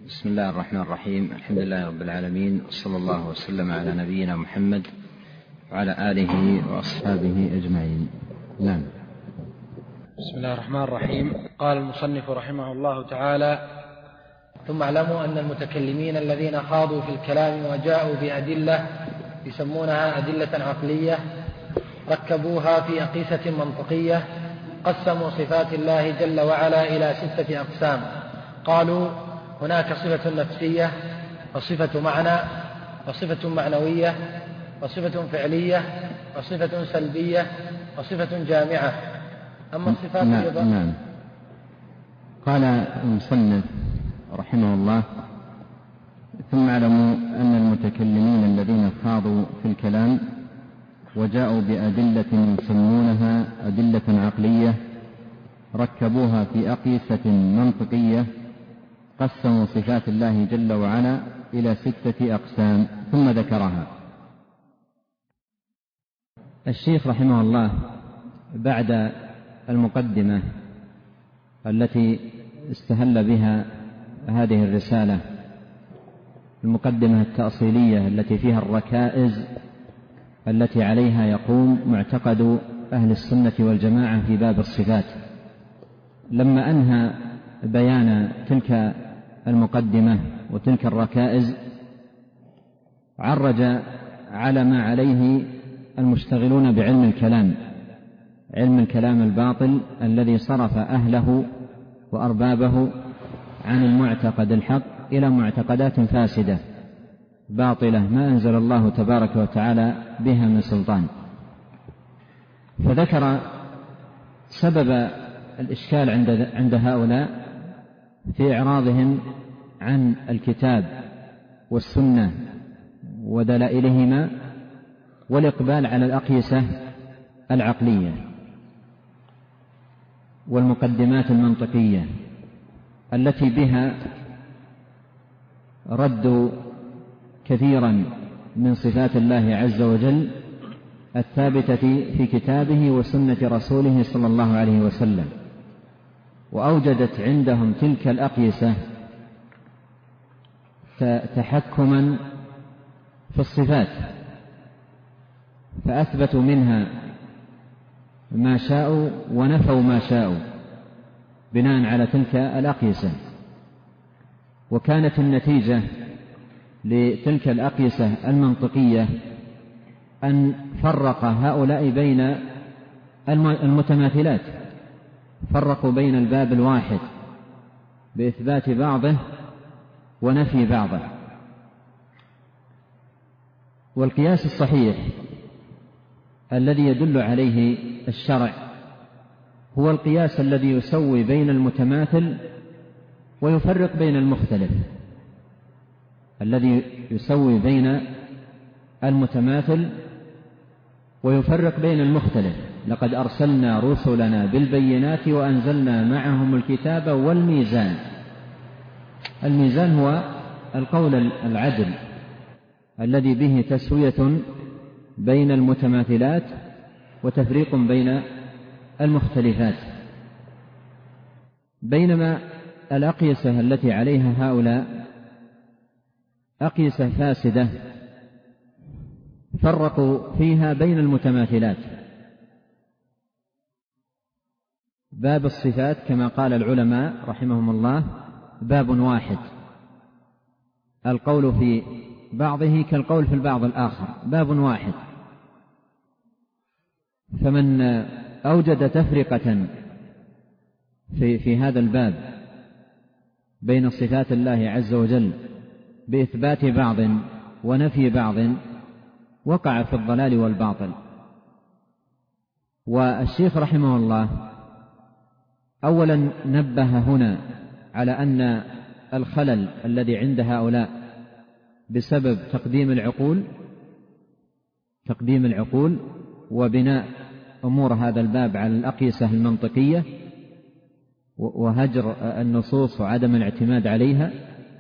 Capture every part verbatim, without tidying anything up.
بسم الله الرحمن الرحيم. الحمد لله رب العالمين، وصلى الله وسلم على نبينا محمد وعلى آله وأصحابه أجمعين. نعم. بسم الله الرحمن الرحيم. قال المصنف رحمه الله تعالى: ثم اعلموا أن المتكلمين الذين خاضوا في الكلام وجاءوا بأدلة يسمونها أدلة عقلية ركبوها في أقيسة منطقية قسموا صفات الله جل وعلا إلى ستة أقسام. قالوا: هناك صفة نفسية، وصفة معنى، وصفة معنوية، وصفة فعلية، وصفة سلبية، وصفة جامعة. أما الصفات نعم. نعم. قال المصنف رحمه الله: ثم اعلموا أن المتكلمين الذين خاضوا في الكلام وجاءوا بأدلة يسمونها أدلة عقلية ركبوها في أقيسة منطقية قسموا صفات الله جل وعلا إلى ستة أقسام، ثم ذكرها. الشيخ رحمه الله بعد المقدمة التي استهل بها هذه الرسالة، المقدمة التأصيلية التي فيها الركائز التي عليها يقوم معتقد أهل السنة والجماعة في باب الصفات، لما أنهى بيان تلك المقدمة وتلك الركائز عرج على ما عليه المشتغلون بعلم الكلام، علم الكلام الباطل الذي صرف أهله وأربابه عن المعتقد الحق إلى معتقدات فاسدة باطلة ما أنزل الله تبارك وتعالى بها من سلطان. فذكر سبب الإشكال عند عند هؤلاء في إعراضهم عن الكتاب والسنة ودلائلهما والإقبال على الأقيسة العقلية والمقدمات المنطقية التي بها رد كثيرا من صفات الله عز وجل الثابتة في كتابه وسنة رسوله صلى الله عليه وسلم، وأوجدت عندهم تلك الأقيسة تحكما في الصفات، فأثبتوا منها ما شاءوا ونفوا ما شاءوا بناء على تلك الأقيسة. وكانت النتيجة لتلك الأقيسة المنطقية أن فرق هؤلاء بين المتماثلات، فرقوا بين الباب الواحد بإثبات بعضه ونفي بعضه. والقياس الصحيح الذي يدل عليه الشرع هو القياس الذي يسوي بين المتماثل ويفرق بين المختلف، الذي يسوي بين المتماثل ويفرق بين المختلف. لقد أرسلنا رسلنا بالبينات وأنزلنا معهم الكتاب والميزان. الميزان هو القول العدل الذي به تسوية بين المتماثلات وتفريق بين المختلفات. بينما الأقيسة التي عليها هؤلاء أقيسة فاسدة فرقوا فيها بين المتماثلات. باب الصفات كما قال العلماء رحمهم الله باب واحد، القول في بعضه كالقول في البعض الآخر، باب واحد. فمن أوجد تفرقة في, في هذا الباب بين صفات الله عز وجل بإثبات بعض ونفي بعض وقع في الضلال والباطل. والشيخ رحمه الله أولا نبه هنا على أن الخلل الذي عند هؤلاء بسبب تقديم العقول تقديم العقول وبناء أمور هذا الباب على الأقيسة المنطقية وهجر النصوص وعدم الاعتماد عليها،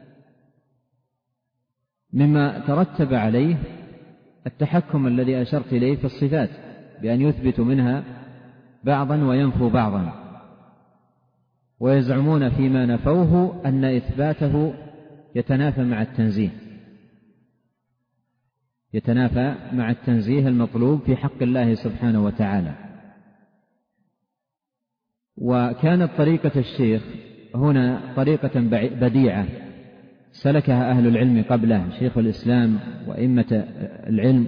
مما ترتب عليه التحكم الذي أشرت إليه في الصفات بأن يثبت منها بعضا وينفوا بعضا، ويزعمون فيما نفوه أن إثباته يتنافى مع التنزيه يتنافى مع التنزيه المطلوب في حق الله سبحانه وتعالى. وكانت طريقة الشيخ هنا طريقة بديعة سلكها أهل العلم قبله، شيخ الإسلام وأئمة العلم،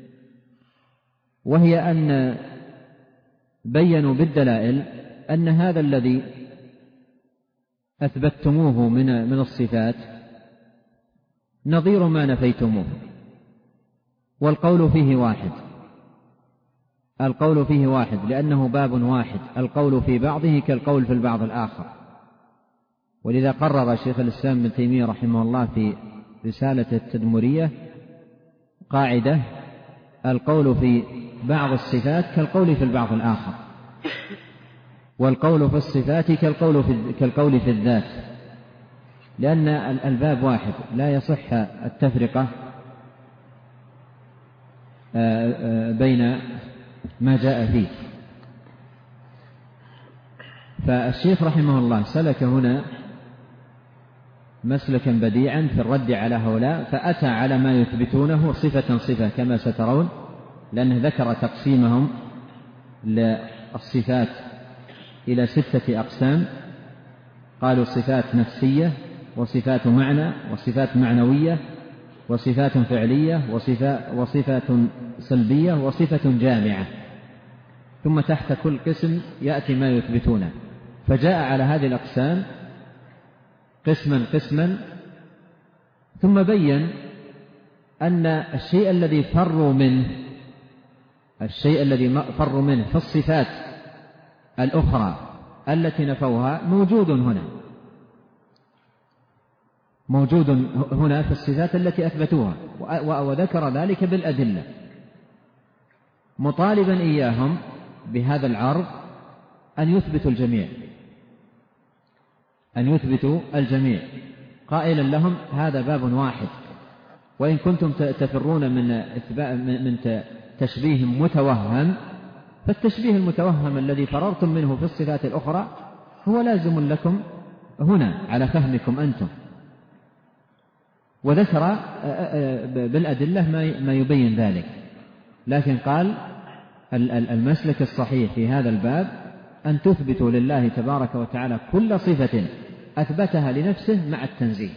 وهي أن بيّنوا بالدلائل أن هذا الذي أثبتتموه من من الصفات نظير ما نفيتموه، والقول فيه واحد القول فيه واحد لأنه باب واحد، القول في بعضه كالقول في البعض الآخر. ولذا قرر شيخ الإسلام ابن تيمية رحمه الله في رسالة التدمرية قاعدة: القول في بعض الصفات كالقول في البعض الآخر، والقول في الصفات كالقول في, كالقول في الذات، لأن الباب واحد لا يصح التفرقة بين ما جاء فيه. فالشيخ رحمه الله سلك هنا مسلكا بديعا في الرد على هؤلاء، فأتى على ما يثبتونه صفة صفة كما سترون، لأنه ذكر تقسيمهم للصفات إلى ستة أقسام. قالوا صفات نفسية، وصفات معنى، وصفات معنوية، وصفات فعلية، وصفات سلبية، وصفة جامعة، ثم تحت كل قسم يأتي ما يثبتونه. فجاء على هذه الأقسام قسما قسما، ثم بين أن الشيء الذي فروا منه الشيء الذي فروا منه في الصفات الأخرى التي نفوها موجود هنا موجود هنا في الصفات التي أثبتوها، وذكر ذلك بالأدلة، مطالبا إياهم بهذا العرض أن يثبتوا الجميع أن يثبتوا الجميع قائلا لهم: هذا باب واحد، وإن كنتم تفرون من من تشبيه متوهم، فالتشبيه المتوهم الذي فررتم منه في الصفات الأخرى هو لازم لكم هنا على فهمكم أنتم. وذكر بالأدلة ما يبين ذلك، لكن قال المسلك الصحيح في هذا الباب أن تثبتوا لله تبارك وتعالى كل صفة أثبتها لنفسه مع التنزيه.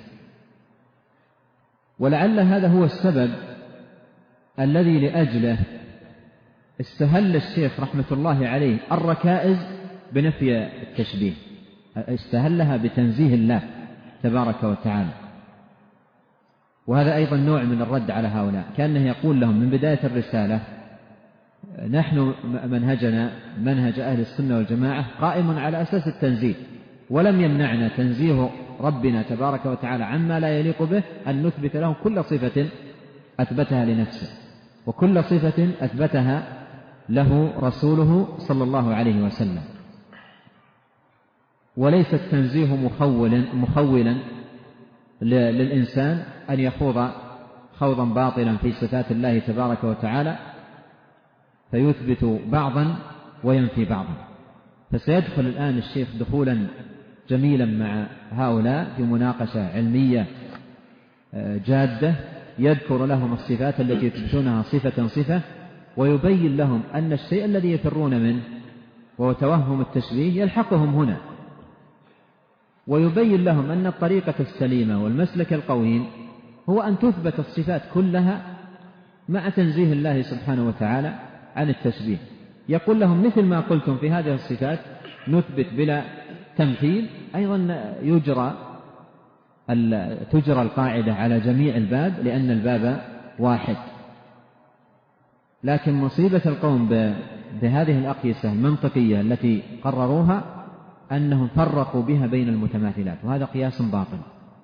ولعل هذا هو السبب الذي لأجله استهل الشيخ رحمة الله عليه الركائز بنفي التشبيه، استهلها بتنزيه الله تبارك وتعالى. وهذا أيضا نوع من الرد على هؤلاء، كأنه يقول لهم من بداية الرسالة: نحن منهجنا منهج أهل السنة والجماعة قائم على أساس التنزيه، ولم يمنعنا تنزيه ربنا تبارك وتعالى عما لا يليق به أن نثبت له كل صفة أثبتها لنفسه، وكل صفة أثبتها له رسوله صلى الله عليه وسلم. وليس التنزيه مخولا, مخولا للإنسان أن يخوض خوضا باطلا في صفات الله تبارك وتعالى فيثبت بعضا وينفي بعضا. فسيدخل الآن الشيخ دخولا جميلا مع هؤلاء في مناقشة علمية جادة، يذكر لهم الصفات التي يثبتونها صفة صفة، ويبين لهم أن الشيء الذي يفرون منه وهو توهم التشبيه يلحقهم هنا، ويبين لهم أن الطريقة السليمة والمسلك القويم هو أن تثبت الصفات كلها مع تنزيه الله سبحانه وتعالى عن التشبيه. يقول لهم: مثل ما قلتم في هذه الصفات نثبت بلا تمثيل، أيضا يجرى تجرى القاعدة على جميع الباب، لأن الباب واحد. لكن مصيبة القوم بهذه الأقيسة المنطقية التي قرروها أنهم فرقوا بها بين المتماثلات، وهذا قياس باطل،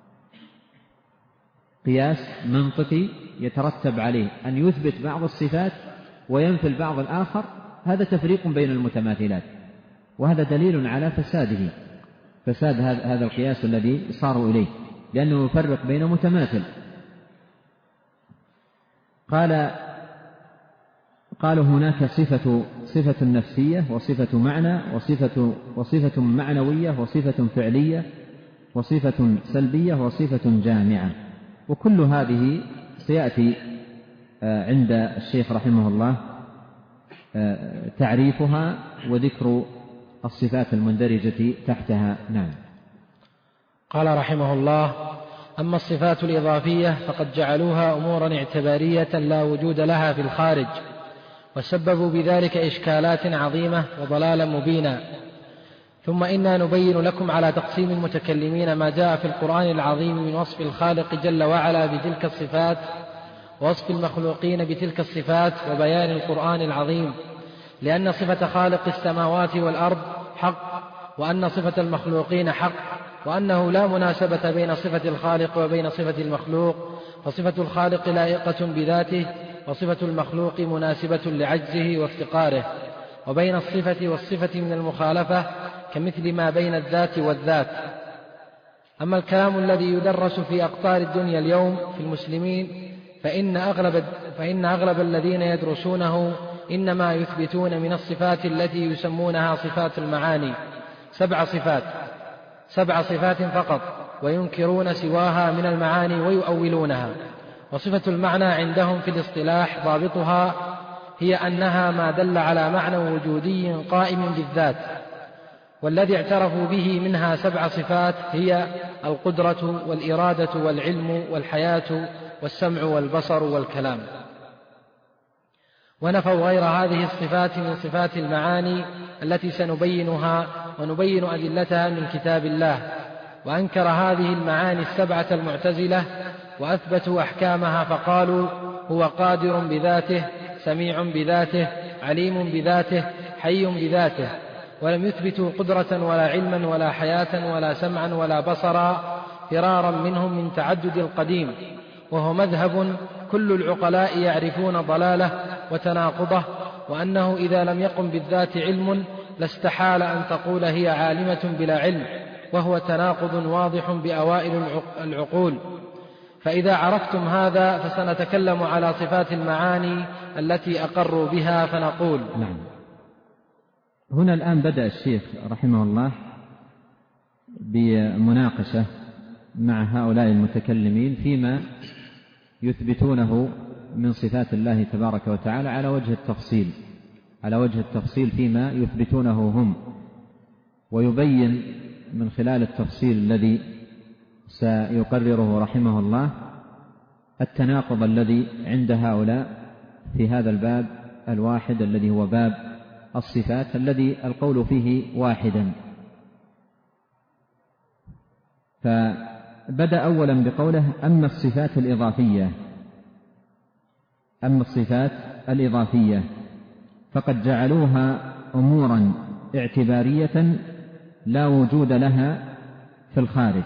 قياس منطقي يترتب عليه أن يثبت بعض الصفات وينفي البعض الآخر، هذا تفريق بين المتماثلات، وهذا دليل على فساده فساد هذا القياس الذي صاروا إليه، لأنه يفرق بين متماثل. قال قالوا هناك صفة صفة نفسية، وصفة معنى، وصفة وصفة معنوية، وصفة فعلية، وصفة سلبية وصفة جامعة، وكل هذه سيأتي عند الشيخ رحمه الله تعريفها وذكر الصفات المندرجة تحتها. نعم. قال رحمه الله: أما الصفات الإضافية فقد جعلوها أمورا اعتبارية لا وجود لها في الخارج، وسببوا بذلك إشكالات عظيمة وضلالا مبينا. ثم إنا نبين لكم على تقسيم المتكلمين ما جاء في القرآن العظيم من وصف الخالق جل وعلا بتلك الصفات، ووصف المخلوقين بتلك الصفات، وبيان القرآن العظيم لأن صفة خالق السماوات والأرض حق، وأن صفة المخلوقين حق، وأنه لا مناسبة بين صفة الخالق وبين صفة المخلوق، فصفة الخالق لائقة بذاته، وصفة المخلوق مناسبة لعجزه وافتقاره، وبين الصفة والصفة من المخالفة كمثل ما بين الذات والذات. أما الكلام الذي يدرس في أقطار الدنيا اليوم في المسلمين فإن أغلب, فإن أغلب الذين يدرسونه إنما يثبتون من الصفات التي يسمونها صفات المعاني سبع صفات سبع صفات فقط، وينكرون سواها من المعاني ويؤولونها. وصفة المعنى عندهم في الاصطلاح ضابطها هي أنها ما دل على معنى وجودي قائم بالذات، والذي اعترفوا به منها سبع صفات هي القدرة والإرادة والعلم والحياة والسمع والبصر والكلام، ونفوا غير هذه الصفات من صفات المعاني التي سنبينها ونبين أدلتها من كتاب الله. وأنكر هذه المعاني السبعة المعتزلة وأثبتوا أحكامها، فقالوا هو قادر بذاته، سميع بذاته، عليم بذاته، حي بذاته، ولم يثبتوا قدرة ولا علما ولا حياة ولا سمعا ولا بصرا، فرارا منهم من تعدد القديم، وهو مذهب كل العقلاء يعرفون ضلاله وتناقضه، وأنه إذا لم يقم بالذات علم لاستحال أن تقول هي عالمة بلا علم، وهو تناقض واضح بأوائل العقول. فإذا عرفتم هذا فسنتكلم على صفات المعاني التي أقروا بها فنقول. نعم. هنا الآن بدأ الشيخ رحمه الله بمناقشة مع هؤلاء المتكلمين فيما يثبتونه من صفات الله تبارك وتعالى على وجه التفصيل على وجه التفصيل فيما يثبتونه هم، ويبين من خلال التفصيل الذي سيقرره رحمه الله التناقض الذي عند هؤلاء في هذا الباب الواحد الذي هو باب الصفات الذي القول فيه واحدا. فبدأ أولا بقوله: أما الصفات الإضافية أما الصفات الإضافية فقد جعلوها أمورا اعتبارية لا وجود لها في الخارج،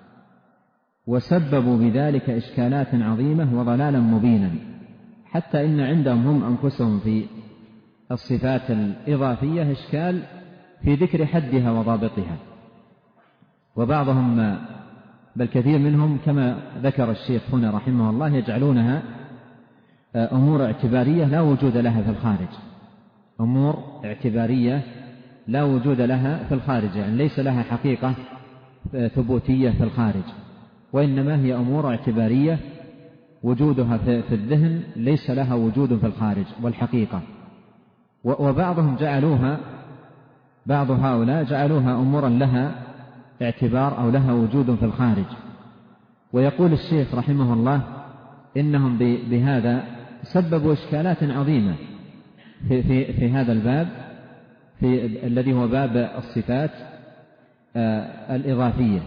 وسببوا بذلك إشكالات عظيمة وضلالا مبينا، حتى إن عندهم هم أنفسهم في الصفات الإضافية إشكال في ذكر حدها وضابطها، وبعضهم بل كثير منهم كما ذكر الشيخ هنا رحمه الله يجعلونها أمور اعتبارية لا وجود لها في الخارج، أمور اعتبارية لا وجود لها في الخارج، يعني ليس لها حقيقة ثبوتية في الخارج، وإنما هي أمور اعتبارية وجودها في الذهن ليس لها وجود في الخارج والحقيقة. وبعضهم جعلوها بعض هؤلاء جعلوها أمورا لها اعتبار أو لها وجود في الخارج. ويقول الشيخ رحمه الله إنهم بهذا سببوا إشكالات عظيمة في, في, في هذا الباب في الذي هو باب الصفات آه الإضافية.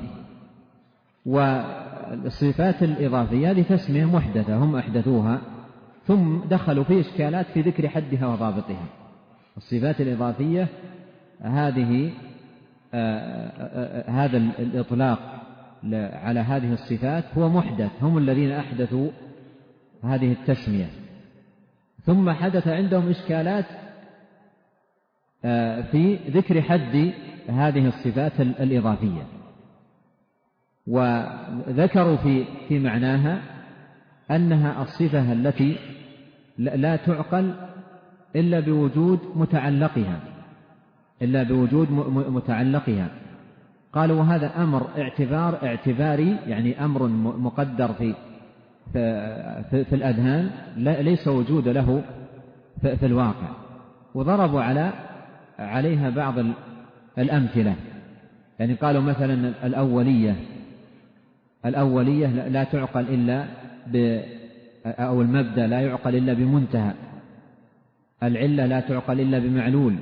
والصفات الإضافية هذه تسمية محدثة هم أحدثوها، ثم دخلوا في إشكالات في ذكر حدها وضابطها. الصفات الإضافية هذه آه آه هذا الإطلاق على هذه الصفات هو محدث، هم الذين أحدثوا هذه التسمية، ثم حدث عندهم إشكالات في ذكر حد هذه الصفات الإضافية، وذكروا في في معناها أنها الصفة التي لا تعقل إلا بوجود متعلقها إلا بوجود متعلقها قالوا وهذا أمر اعتبار اعتباري، يعني أمر مقدر في في, في الأذهان، ليس وجود له في, في الواقع. وضربوا على عليها بعض الأمثلة، يعني قالوا مثلا الأولية الأولية لا تعقل إلا ب أو المبدأ لا يعقل إلا بمنتهى، العلة لا تعقل إلا بمعلول،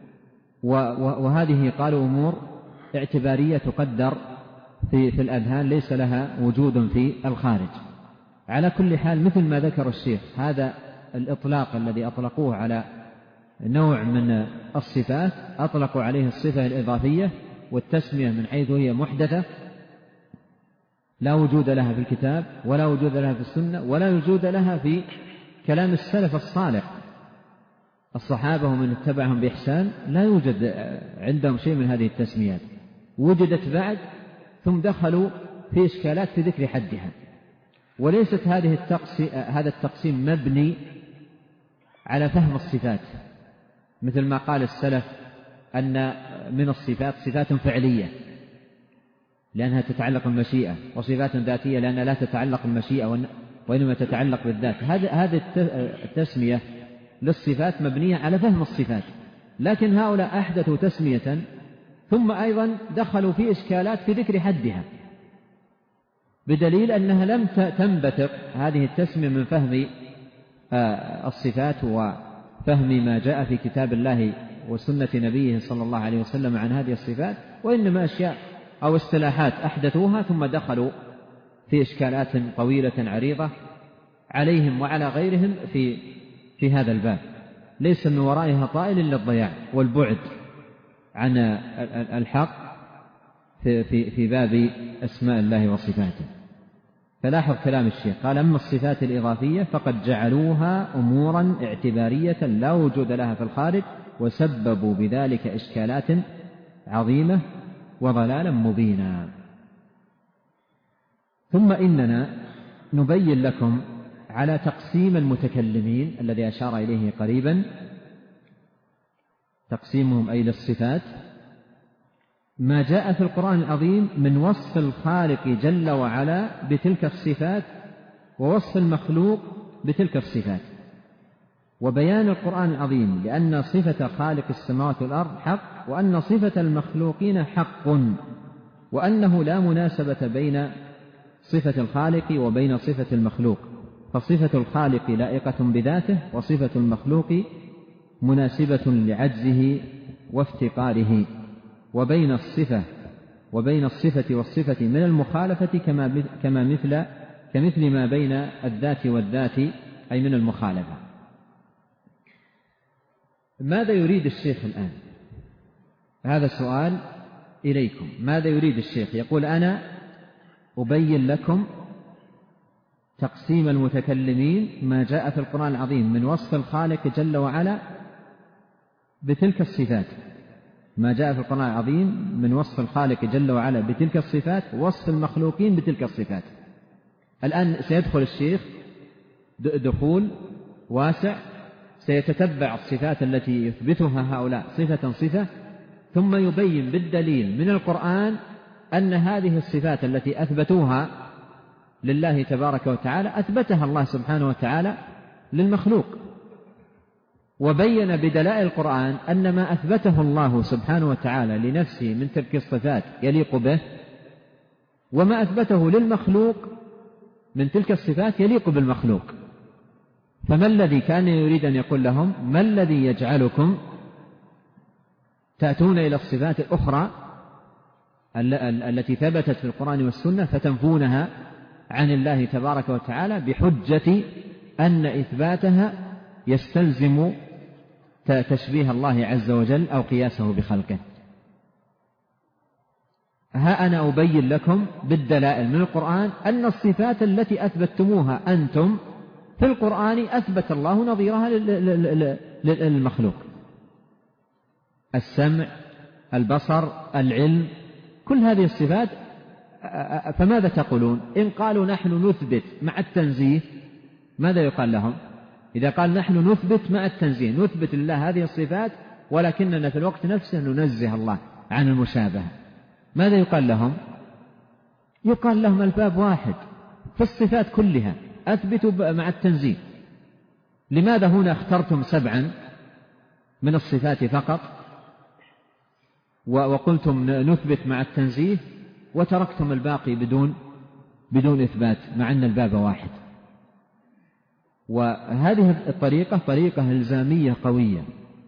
وهذه قالوا أمور اعتبارية تقدر في, في الأذهان ليس لها وجود في الخارج. على كل حال مثل ما ذكر الشيخ، هذا الإطلاق الذي أطلقوه على نوع من الصفات أطلقوا عليه الصفة الإضافية والتسمية من حيث هي محدثة لا وجود لها في الكتاب ولا وجود لها في السنة ولا وجود لها في كلام السلف الصالح الصحابة ومن اتبعهم بإحسان، لا يوجد عندهم شيء من هذه التسميات، وجدت بعد ثم دخلوا في إشكالات في ذكر حدها. وليست هذه التقسيم هذا التقسيم مبني على فهم الصفات، مثل ما قال السلف أن من الصفات صفات فعلية لأنها تتعلق بالمشيئة، وصفات ذاتية لأنها لا تتعلق بالمشيئة وإنما تتعلق بالذات. هذه التسمية للصفات مبنية على فهم الصفات، لكن هؤلاء أحدثوا تسمية ثم أيضا دخلوا في إشكالات في ذكر حدها، بدليل أنها لم تنبثق هذه التسمية من فهم الصفات وفهم ما جاء في كتاب الله وسنة نبيه صلى الله عليه وسلم عن هذه الصفات، وإنما أشياء أو اصطلاحات أحدثوها ثم دخلوا في إشكالات طويلة عريضة عليهم وعلى غيرهم في في هذا الباب، ليس من ورائها طائل إلا الضياع والبعد عن الحق في, في, في باب أسماء الله وصفاته. فلاحظ كلام الشيخ، قال أما الصفات الإضافية فقد جعلوها أمورا اعتبارية لا وجود لها في الخارج، وسببوا بذلك إشكالات عظيمة وضلالا مبينا. ثم إننا نبين لكم على تقسيم المتكلمين الذي أشار إليه قريبا، تقسيمهم أي للصفات، ما جاء في القرآن العظيم من وصف الخالق جل وعلا بتلك الصفات ووصف المخلوق بتلك الصفات، وبيان القرآن العظيم لأن صفة خالق السماوات والأرض حق، وأن صفة المخلوقين حق، وأنه لا مناسبة بين صفة الخالق وبين صفة المخلوق، فصفة الخالق لائقة بذاته وصفة المخلوق مناسبة لعجزه وافتقاره، وبين الصفة وبين الصفة والصفة من المخالفة كما كما مثل كمثل ما بين الذات والذات أي من المخالفة. ماذا يريد الشيخ الآن؟ هذا سؤال إليكم، ماذا يريد الشيخ؟ يقول أنا أبين لكم تقسيم المتكلمين ما جاء في القرآن العظيم من وصف الخالق جل وعلا بتلك الصفات، ما جاء في القرآن العظيم من وصف الخالق جل وعلا بتلك الصفات، وصف المخلوقين بتلك الصفات. الآن سيدخل الشيخ دخول واسع، سيتتبع الصفات التي يثبتها هؤلاء صفة صفة، ثم يبين بالدليل من القرآن أن هذه الصفات التي أثبتوها لله تبارك وتعالى أثبتها الله سبحانه وتعالى للمخلوق، وبين بدلائل القرآن أن ما أثبته الله سبحانه وتعالى لنفسه من تلك الصفات يليق به، وما أثبته للمخلوق من تلك الصفات يليق بالمخلوق. فما الذي كان يريد أن يقول لهم؟ ما الذي يجعلكم تأتون إلى الصفات الأخرى التي ثبتت في القرآن والسنة فتنفونها عن الله تبارك وتعالى بحجة أن إثباتها يستلزم تشبيه الله عز وجل أو قياسه بخلقه؟ ها أنا أبين لكم بالدلائل من القرآن أن الصفات التي أثبتموها أنتم في القرآن أثبت الله نظيرها للمخلوق: السمع، البصر، العلم، كل هذه الصفات. فماذا تقولون إن قالوا نحن نثبت مع التنزيه؟ ماذا يقال لهم إذا قال نحن نثبت مع التنزيه؟ نثبت لله هذه الصفات ولكننا في الوقت نفسه ننزه الله عن المشابهة. ماذا يقال لهم؟ يقال لهم الباب واحد في الصفات كلها، أثبتوا مع التنزيه. لماذا هنا اخترتم سبعا من الصفات فقط وقلتم نثبت مع التنزيه، وتركتم الباقي بدون بدون إثبات مع أن الباب واحد؟ وهذه الطريقة طريقة إلزامية قوية،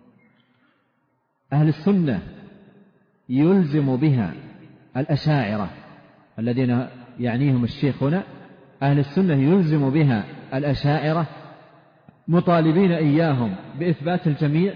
أهل السنة يلزم بها الأشاعرة الذين يعنيهم الشيخ هنا، أهل السنة يلزم بها الأشاعرة مطالبين إياهم بإثبات الجميع،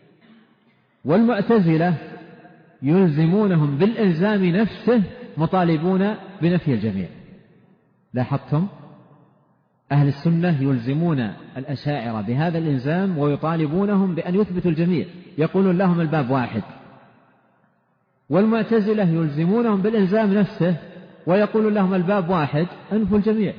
والمعتزلة يلزمونهم بالإلزام نفسه مطالبون بنفي الجميع. لاحظتم؟ أهل السنة يلزمون الأشاعرة بهذا الإلزام ويطالبونهم بأن يثبتوا الجميع، يقولون لهم الباب واحد، والمعتزلة يلزمونهم بالإلزام نفسه ويقولون لهم الباب واحد أنفوا الجميع.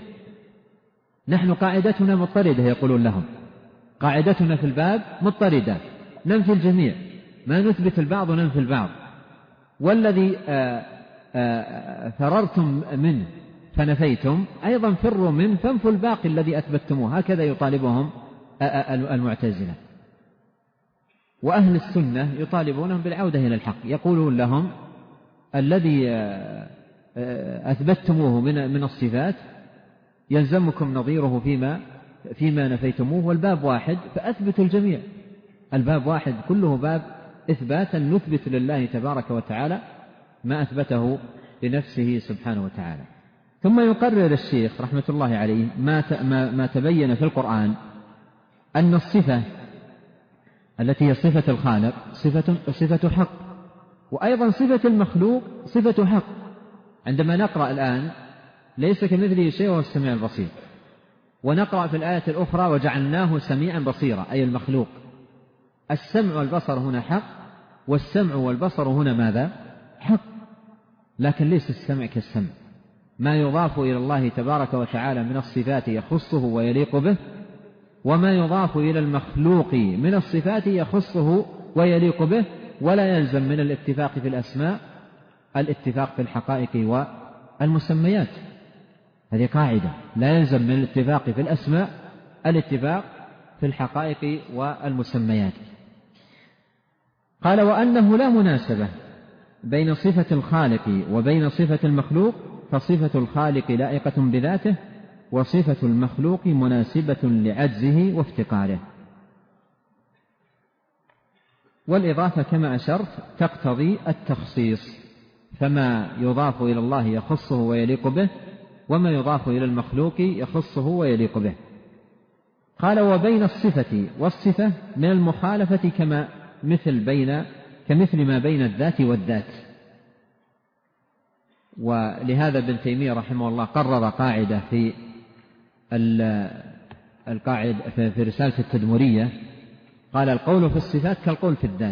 نحن قاعدتنا مضطردة، يقولون لهم قاعدتنا في الباب مضطردة، ننفي الجميع، ما نثبت البعض وننفي البعض، والذي آآ آآ فررتم منه فنفيتم أيضا فروا منه فانفوا الباقي الذي أثبتموه. هكذا يطالبهم المعتزلة. وأهل السنة يطالبونهم بالعودة إلى الحق، يقولون لهم الذي أثبتموه من الصفات يلزمكم نظيره فيما فيما نفيتموه، والباب واحد فأثبتوا الجميع. الباب واحد كله باب إثباتا، نثبت لله تبارك وتعالى ما أثبته لنفسه سبحانه وتعالى. ثم يقرر الشيخ رحمة الله عليه ما ما تبين في القرآن أن الصفة التي هي صفة الخالق صفة صفة حق، وأيضا صفة المخلوق صفة حق. عندما نقرأ الآن ليس كمثله شيء وهو السميع البصير، ونقرأ في الآية الأخرى وجعلناه سميعا بصيرا أي المخلوق. السمع والبصر هنا حق، والسمع والبصر هنا ماذا؟ حق، لكن ليس السمع كالسمع. ما يضاف إلى الله تبارك وتعالى من الصفات يخصه ويليق به، وما يضاف إلى المخلوق من الصفات يخصه ويليق به، ولا يلزم من الاتفاق في الأسماء الاتفاق في الحقائق والمسميات. هذه قاعدة، لا يلزم من الاتفاق في الأسماء الاتفاق في الحقائق والمسميات. قال وأنه لا مناسبة بين صفة الخالق وبين صفة المخلوق، فصفة الخالق لائقة بذاته، وصفة المخلوق مناسبة لعجزه وافتقاره. والإضافة كما أشرت تقتضي التخصيص، فما يضاف إلى الله يخصه ويليق به، وما يضاف إلى المخلوق يخصه ويليق به. قال وبين الصفة والصفة من المخالفة كما مثل بين كمثل ما بين الذات والذات. ولهذا ابن تيمية رحمه الله قرر قاعدة في القاعدة في رسالة التدمرية، قال القول في الصفات كالقول في الذات.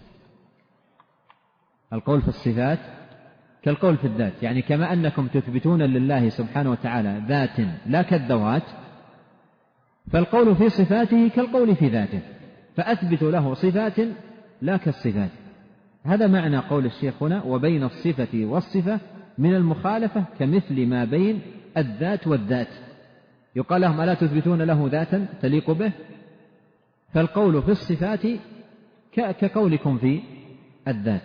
القول في الصفات كالقول في الذات، يعني كما أنكم تثبتون لله سبحانه وتعالى ذات لا كالذوات، فالقول في صفاته كالقول في ذاته، فأثبتوا له صفات لا كالصفات. هذا معنى قول الشيخ هنا وبين الصفة والصفة من المخالفة كمثل ما بين الذات والذات. يقال لهم ألا تثبتون له ذاتا تليق به؟ فالقول في الصفات كقولكم في الذات.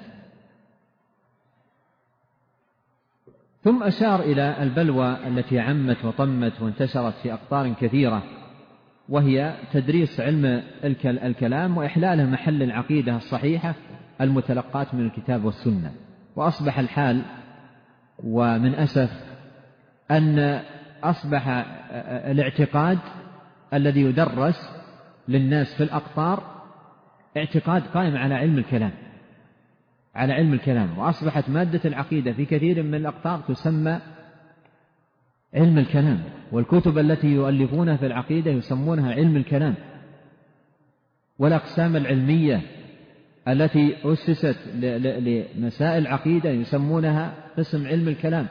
ثم أشار إلى البلوى التي عمت وطمت وانتشرت في أقطار كثيرة، وهي تدريس علم الكلام وإحلاله محل العقيدة الصحيحة المتلقاة من الكتاب والسنة. وأصبح الحال ومن أسف أن أصبح الاعتقاد الذي يدرس للناس في الأقطار اعتقاد قائم على علم الكلام على علم الكلام وأصبحت مادة العقيدة في كثير من الأقطار تسمى علم الكلام، والكتب التي يؤلفونها في العقيدة يسمونها علم الكلام، والأقسام العلمية التي أسست لمسائل العقيدة يسمونها قسم علم الكلام.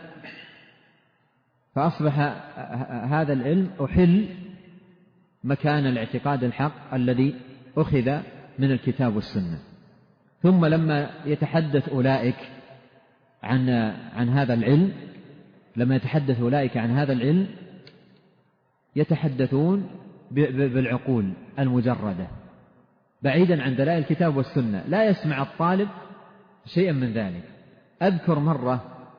فأصبح هذا العلم أحل مكان الاعتقاد الحق الذي أخذ من الكتاب والسنة. ثم لما يتحدث أولئك عن عن هذا العلم، لما يتحدث أولئك عن هذا العلم يتحدثون بالعقول المجردة بعيدا عن دلائل الكتاب والسنة، لا يسمع الطالب شيئا من ذلك. أذكر مرة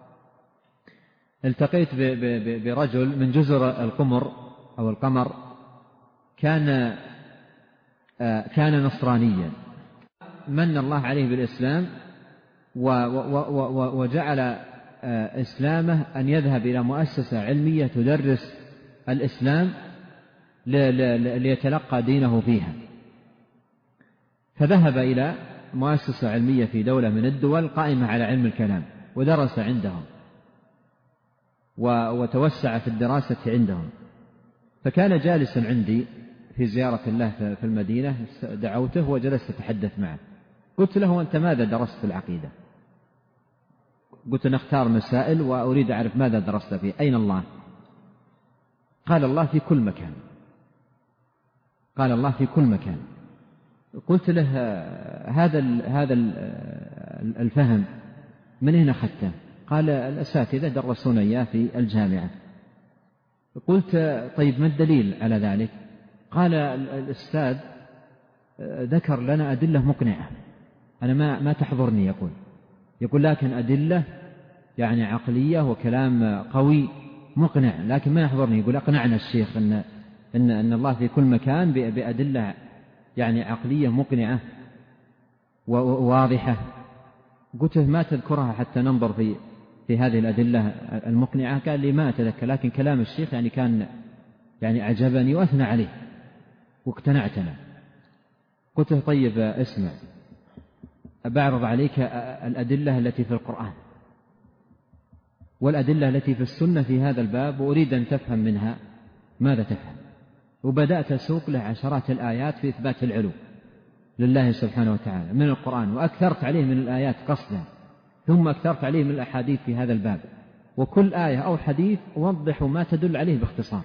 التقيت برجل من جزر القمر أو القمر، كان كان نصرانيا، من الله عليه بالإسلام وجعل إسلامه أن يذهب إلى مؤسسة علمية تدرس الإسلام ليتلقى دينه فيها، فذهب إلى مؤسسة علمية في دولة من الدول قائمة على علم الكلام ودرس عندهم وتوسع في الدراسة عندهم. فكان جالسا عندي في زيارة الله في المدينة، دعوته وجلست أتحدث معه. قلت له: أنت ماذا درست في العقيدة؟ قلت: نختار مسائل وأريد أعرف ماذا درست فيه، أين الله؟ قال: الله في كل مكان. قال: الله في كل مكان. قلت له: هذا هذا الفهم من أين أخذته؟ قال: الأساتذة درسونا إياه في الجامعة. قلت: طيب ما الدليل على ذلك؟ قال: الأستاذ ذكر لنا أدلة مقنعة، أنا ما ما تحضرني، يقول يقول لكن أدلة يعني عقلية وكلام قوي مقنع، لكن ما يحضرني. يقول: أقنعنا الشيخ أن أن أن الله في كل مكان بأدلة يعني عقلية مقنعة وواضحة. قلت: ما تذكرها حتى ننظر في في هذه الأدلة المقنعة؟ قال لي: ما أتذكر، لكن كلام الشيخ يعني كان يعني أعجبني وأثنى عليه واقتنعت أنا. قلت له: طيب اسمع، بعرض عليك الأدلة التي في القرآن والأدلة التي في السنة في هذا الباب، وأريد أن تفهم منها ماذا تفهم. وبدأت أسوق له عشرات الآيات في إثبات العلو لله سبحانه وتعالى من القرآن، وأكثرت عليه من الآيات قصدا، ثم أكثرت عليه من الأحاديث في هذا الباب، وكل آية أو حديث أوضح ما تدل عليه باختصار.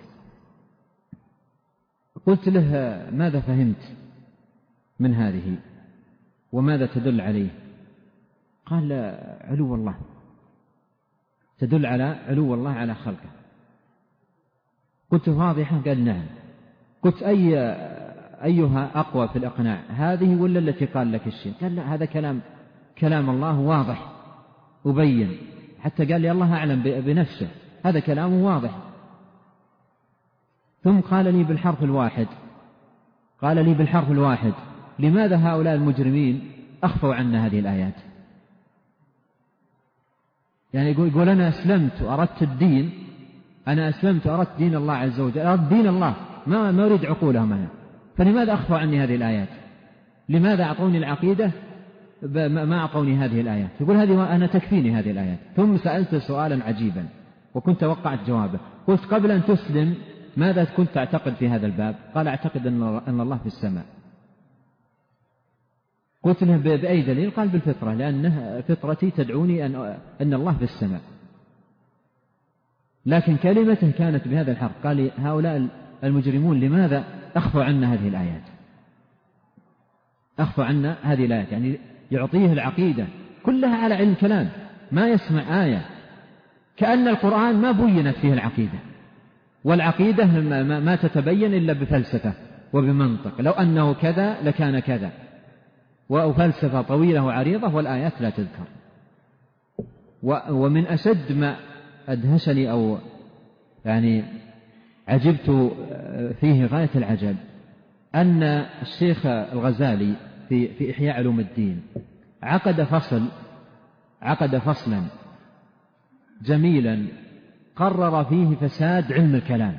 قلت له: ماذا فهمت من هذه وماذا تدل عليه؟ قال: علو الله، تدل على علو الله على خلقه. قلت: واضحة؟ قال: نعم. قلت: أي أيها أقوى في الإقناع، هذه ولا التي قال لك الشيء؟ قال: لا، هذا كلام كلام الله واضح وبين، حتى قال لي الله أعلم بنفسه، هذا كلامه واضح. ثم قال لي بالحرف الواحد قال لي بالحرف الواحد لماذا هؤلاء المجرمين أخفوا عنا هذه الآيات؟ يعني يقول, يقول أنا أسلمت وأردت الدين، أنا أسلمت وأردت دين الله عز وجل، أردت دين الله، ما ما أريد عقولهم أنا، فلماذا أخفوا عني هذه الآيات؟ لماذا أعطوني العقيدة ما أعطوني هذه الآيات؟ يقول: هذه أنا تكفيني هذه الآيات. ثم سألت سؤالا عجيبا وكنت وقعت جوابه. قلت: قبل أن تسلم ماذا كنت تعتقد في هذا الباب؟ قال: أعتقد أن الله في السماء. قلت له: بأي دليل؟ قال: بالفطرة، لأن فطرتي تدعوني أن, أن الله في السماء. لكن كلمة كانت بهذا الحرف. قال: هؤلاء المجرمون لماذا أخفوا عنا هذه الآيات؟ أخفوا عنا هذه الآيات، يعني يعطيه العقيدة كلها على علم كلام، ما يسمع آية كأن القرآن ما بينت فيه العقيدة، والعقيدة ما تتبين إلا بفلسفة وبمنطق، لو أنه كذا لكان كذا، وفلسفة طويلة وعريضة والآيات لا تذكر. ومن أشد ما أدهشني أو يعني عجبت فيه غاية العجب أن الشيخ الغزالي في في إحياء علوم الدين عقد فصل عقد فصلا جميلا قرر فيه فساد علم الكلام،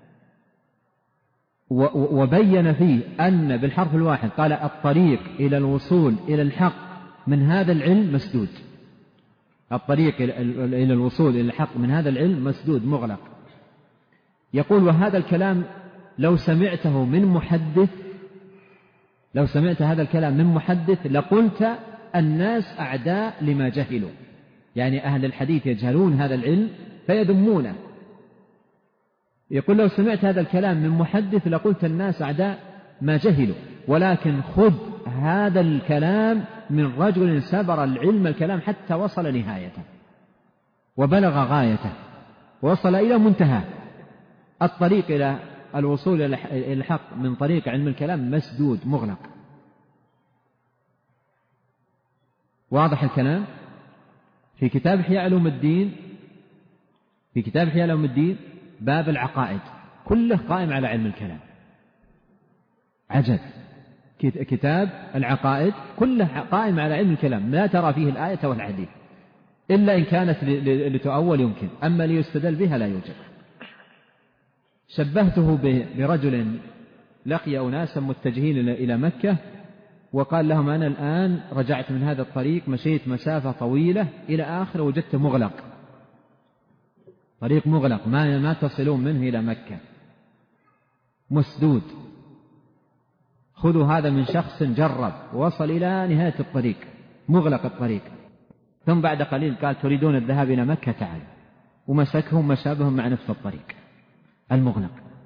وبين فيه أن بالحرف الواحد قال: الطريق إلى الوصول إلى الحق من هذا العلم مسدود، الطريق إلى الوصول إلى الحق من هذا العلم مسدود مغلق. يقول: وهذا الكلام لو سمعته من محدث لو سمعت هذا الكلام من محدث لقلت الناس أعداء لما جهلوا، يعني أهل الحديث يجهلون هذا العلم فيذمونه. يقول: لو سمعت هذا الكلام من محدث لقلت الناس أعداء ما جهلوا، ولكن خذ هذا الكلام من رجل سبر العلم الكلام حتى وصل نهايته، وبلغ غايته ووصل إلى منتهى. الطريق إلى الوصول إلى الحق من طريق علم الكلام مسدود مغلق. واضح الكلام؟ في كتاب إحياء علوم الدين في كتاب إحياء علوم الدين باب العقائد كله قائم على علم الكلام. عجب، كتاب العقائد كله قائم على علم الكلام، لا ترى فيه الآية والحديث إلا إن كانت لتؤول يمكن، أما ليستدل بها لا يوجد. شبهته برجل لقي أناسا متجهين إلى مكة وقال لهم أنا الآن رجعت من هذا الطريق، مشيت مسافة طويلة إلى آخر وجدت مغلق، طريق مغلق ما ما تصلون منه إلى مكة، مسدود. خذوا هذا من شخص جرب ووصل إلى نهاية الطريق، مغلق الطريق. ثم بعد قليل قال تريدون الذهاب إلى مكة؟ تعال، ومسكهم مشابهم مع نفس الطريق المغلق.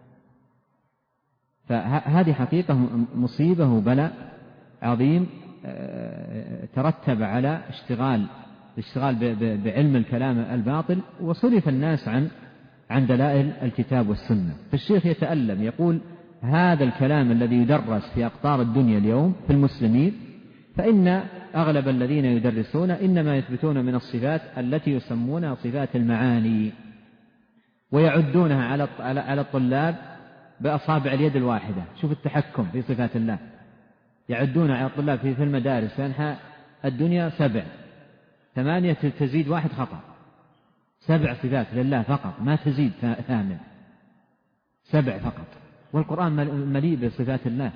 فهذه حقيقة مصيبة وبلاء عظيم ترتب على اشتغال اشتغال بعلم الكلام الباطل، وصرف الناس عن عن دلائل الكتاب والسنة. فالشيخ يتألم يقول هذا الكلام الذي يدرس في أقطار الدنيا اليوم في المسلمين، فإن أغلب الذين يدرسون إنما يثبتون من الصفات التي يسمونها صفات المعاني، ويعدونها على على الطلاب بأصابع اليد الواحدة. شوف التحكم في صفات الله، يعدون على الطلاب في المدارس في أنحاء الدنيا سبع ثمانية تزيد واحد خطأ، سبع صفات لله فقط ما تزيد ثامن، سبع فقط، والقرآن مليء بصفات الله.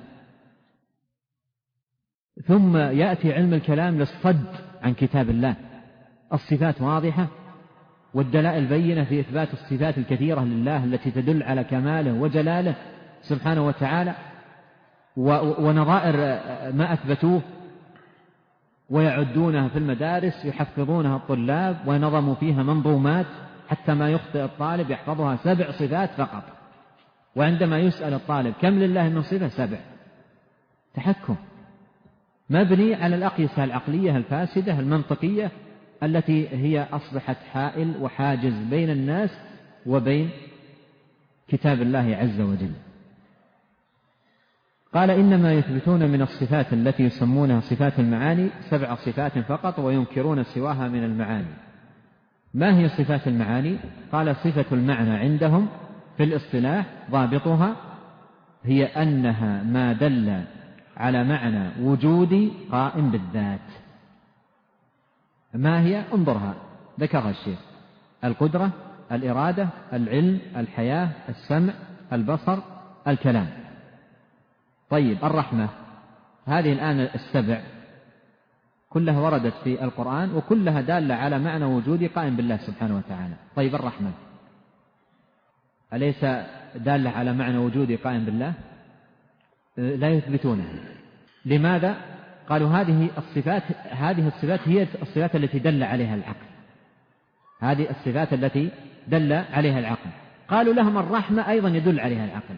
ثم يأتي علم الكلام للصد عن كتاب الله، الصفات واضحة والدلائل بينة في إثبات الصفات الكثيرة لله التي تدل على كماله وجلاله سبحانه وتعالى، ونظائر ما أثبتوه ويعدونها في المدارس، يحفظونها الطلاب ونظموا فيها منظومات حتى ما يخطئ الطالب يحفظها سبع صفات فقط، وعندما يسأل الطالب كم لله من صفة؟ سبع. تحكم مبني على الأقيسة العقلية الفاسدة المنطقية التي هي أصبحت حائل وحاجز بين الناس وبين كتاب الله عز وجل. قال إنما يثبتون من الصفات التي يسمونها صفات المعاني سبع صفات فقط، وينكرون سواها من المعاني. ما هي صفات المعاني؟ قال صفة المعنى عندهم في الاصطلاح ضابطها هي أنها ما دل على معنى وجودي قائم بالذات. ما هي؟ انظرها، ذكرها الشيخ: القدرة، الإرادة، العلم، الحياة، السمع، البصر، الكلام. طيب الرحمة، هذه الآن السبع كلها وردت في القرآن وكلها دالة على معنى وجودي قائم بالله سبحانه وتعالى. طيب الرحمة أليس دالة على معنى وجودي قائم بالله؟ لا يثبتونها. لماذا؟ قالوا هذه الصفات هذه الصفات هي الصفات التي دل عليها العقل، هذه الصفات التي دل عليها العقل. قالوا لهم الرحمة أيضا يدل عليها العقل،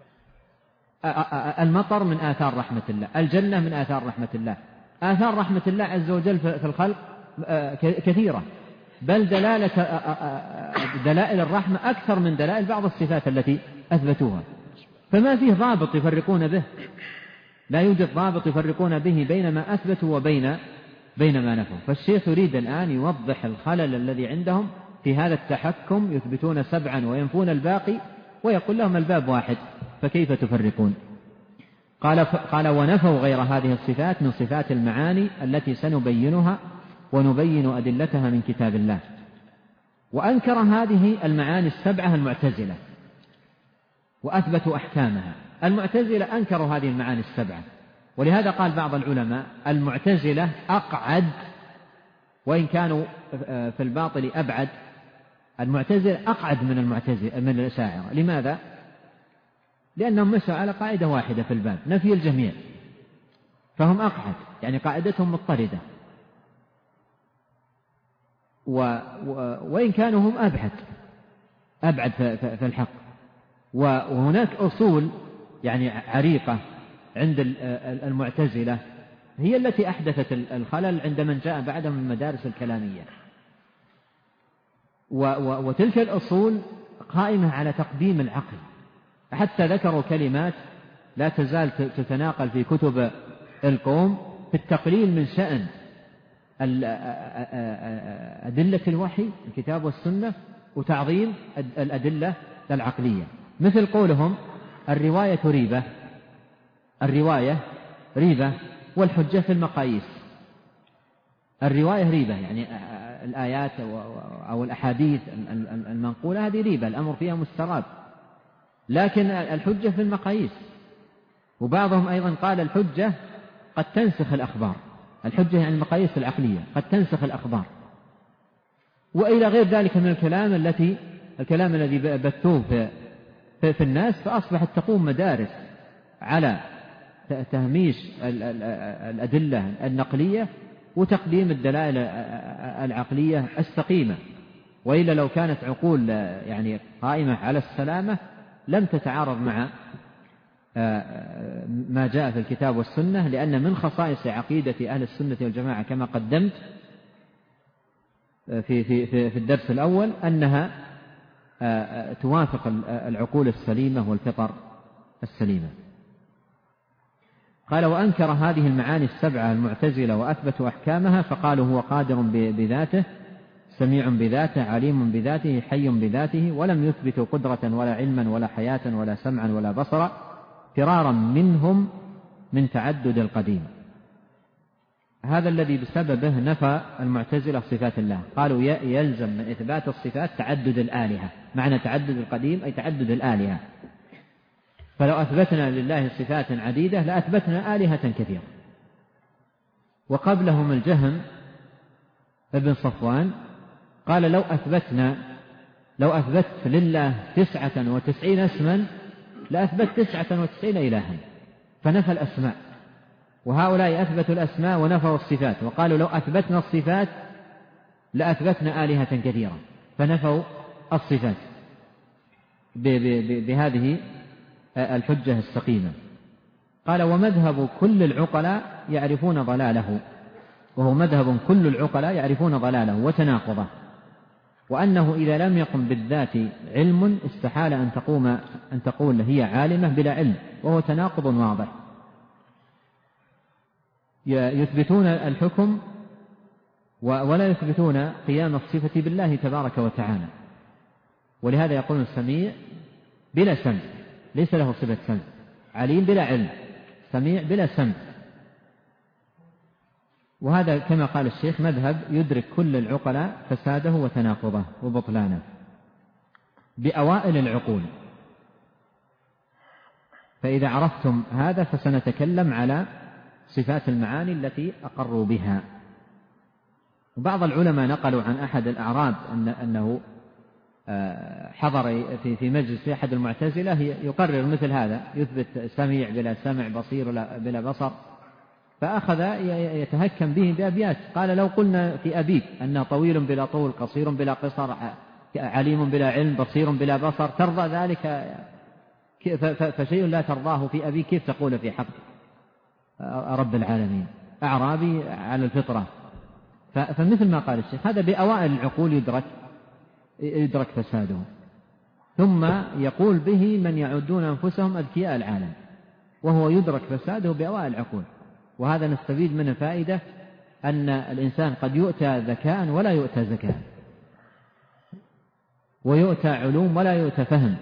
المطر من آثار رحمة الله، الجنة من آثار رحمة الله. آثار رحمة الله عز وجل في الخلق كثيرة، بل دلالة دلائل الرحمة أكثر من دلائل بعض الصفات التي أثبتوها. فما فيه ضابط يفرقون به، لا يوجد ضابط يفرقون به بين ما أثبتوا وبين بين ما نفوا. فالشيخ يريد الآن يوضح الخلل الذي عندهم في هذا التحكم، يثبتون سبعا وينفون الباقي، ويقول لهم الباب واحد فكيف تفرقون؟ قال, قال ونفوا غير هذه الصفات من صفات المعاني التي سنبينها ونبين أدلتها من كتاب الله. وأنكر هذه المعاني السبعة المعتزلة وأثبتوا أحكامها. المعتزلة أنكروا هذه المعاني السبعة، ولهذا قال بعض العلماء المعتزلة أقعد وإن كانوا في الباطل أبعد. المعتزلة أقعد من المعتزلة من الأشاعرة. لماذا؟ لأنهم مشوا على قاعدة واحدة في الباب، نفي الجميع، فهم أقعد، يعني قاعدتهم مضطردة، و... و... وإن كانوا هم أبعد أبعد في الحق. وهناك أصول يعني عريقة عند المعتزلة هي التي أحدثت الخلل عند من جاء بعدهم من المدارس الكلامية. وتلك الأصول قائمة على تقديم العقل، حتى ذكروا كلمات لا تزال تتناقل في كتب القوم في التقليل من شأن أدلة الوحي الكتاب والسنة وتعظيم الأدلة العقلية، مثل قولهم الرواية ريبة، الرواية ريبة والحجة في المقاييس. الرواية ريبة يعني الآيات أو الأحاديث المنقولة هذه ريبة، الأمر فيها مستراب، لكن الحجة في المقاييس. وبعضهم أيضا قال الحجة قد تنسخ الأخبار، الحجة يعني المقاييس العقلية قد تنسخ الأخبار، وإلى غير ذلك من الكلام التي الكلام الذي بثوه في, في, في الناس، فأصبحت تقوم مدارس على تهميش الأدلة النقلية وتقديم الدلائل العقلية السقيمة. وإلا لو كانت عقول يعني قائمة على السلامة لم تتعارض مع ما جاء في الكتاب والسنة، لأن من خصائص عقيدة أهل السنة والجماعة كما قدمت في, في, في الدرس الأول أنها توافق العقول السليمة والفطر السليمة. قال وأنكر هذه المعاني السبعة المعتزلة وأثبتوا أحكامها، فقالوا هو قادر بذاته، سميع بذاته، عليم بذاته، حي بذاته، ولم يثبتوا قدرة ولا علما ولا حياة ولا سمعا ولا بصرا، فرارا منهم من تعدد القديم. هذا الذي بسببه نفى المعتزلة صفات الله، قالوا يلزم من إثبات الصفات تعدد الآلهة، معنى تعدد القديم أي تعدد الآلهة، فلو أثبتنا لله صفات عديدة لأثبتنا آلهة كثيرة. وقبلهم الجهم ابن صفوان قال لو أثبتنا لو أثبت لله تسعة وتسعين اسما لأثبت تسعة وتسعين إلها، فنفى الأسماء. وهؤلاء أثبتوا الأسماء ونفوا الصفات، وقالوا لو أثبتنا الصفات لأثبتنا آلهة كثيرة، فنفوا الصفات بهذه الحجة السقيمة. قال ومذهب كل العقلاء يعرفون ضلاله، وهو مذهب كل العقلاء يعرفون ضلاله وتناقضه، وأنه إذا لم يقم بالذات علم استحال أن تقوم أن تقول هي عالمة بلا علم، وهو تناقض واضح. يثبتون الحكم ولا يثبتون قيام الصفة بالله تبارك وتعالى، ولهذا يقول السميع بلا سمع، ليس له صفة سمع، عليم بلا علم، سميع بلا سمع. وهذا كما قال الشيخ مذهب يدرك كل العقلاء فساده وتناقضه وبطلانه بأوائل العقول. فإذا عرفتم هذا فسنتكلم على صفات المعاني التي أقروا بها. وبعض العلماء نقلوا عن أحد الأعراب أن أنه حضر في في مجلس في أحد المعتزلة يقرر مثل هذا، يثبت سميع بلا سمع، بصير بلا بصر، فأخذ يتهكم به بأبيات. قال لو قلنا في أبيك أنه طويل بلا طول، قصير بلا قصر، عليم بلا علم، بصير بلا بصر، ترضى ذلك؟ فشيء لا ترضاه في أبيك كيف تقول في حق رب العالمين؟ أعرابي على الفطرة. فمثل ما قال الشيخ هذا بأوائل العقول يدرك يدرك فساده، ثم يقول به من يعدون أنفسهم أذكياء العالم، وهو يدرك فساده بأوائل العقول. وهذا نستفيد منه فائدة أن الإنسان قد يؤتى ذكاء ولا يؤتى ذكاء، ويؤتى علوم ولا يؤتى فهم.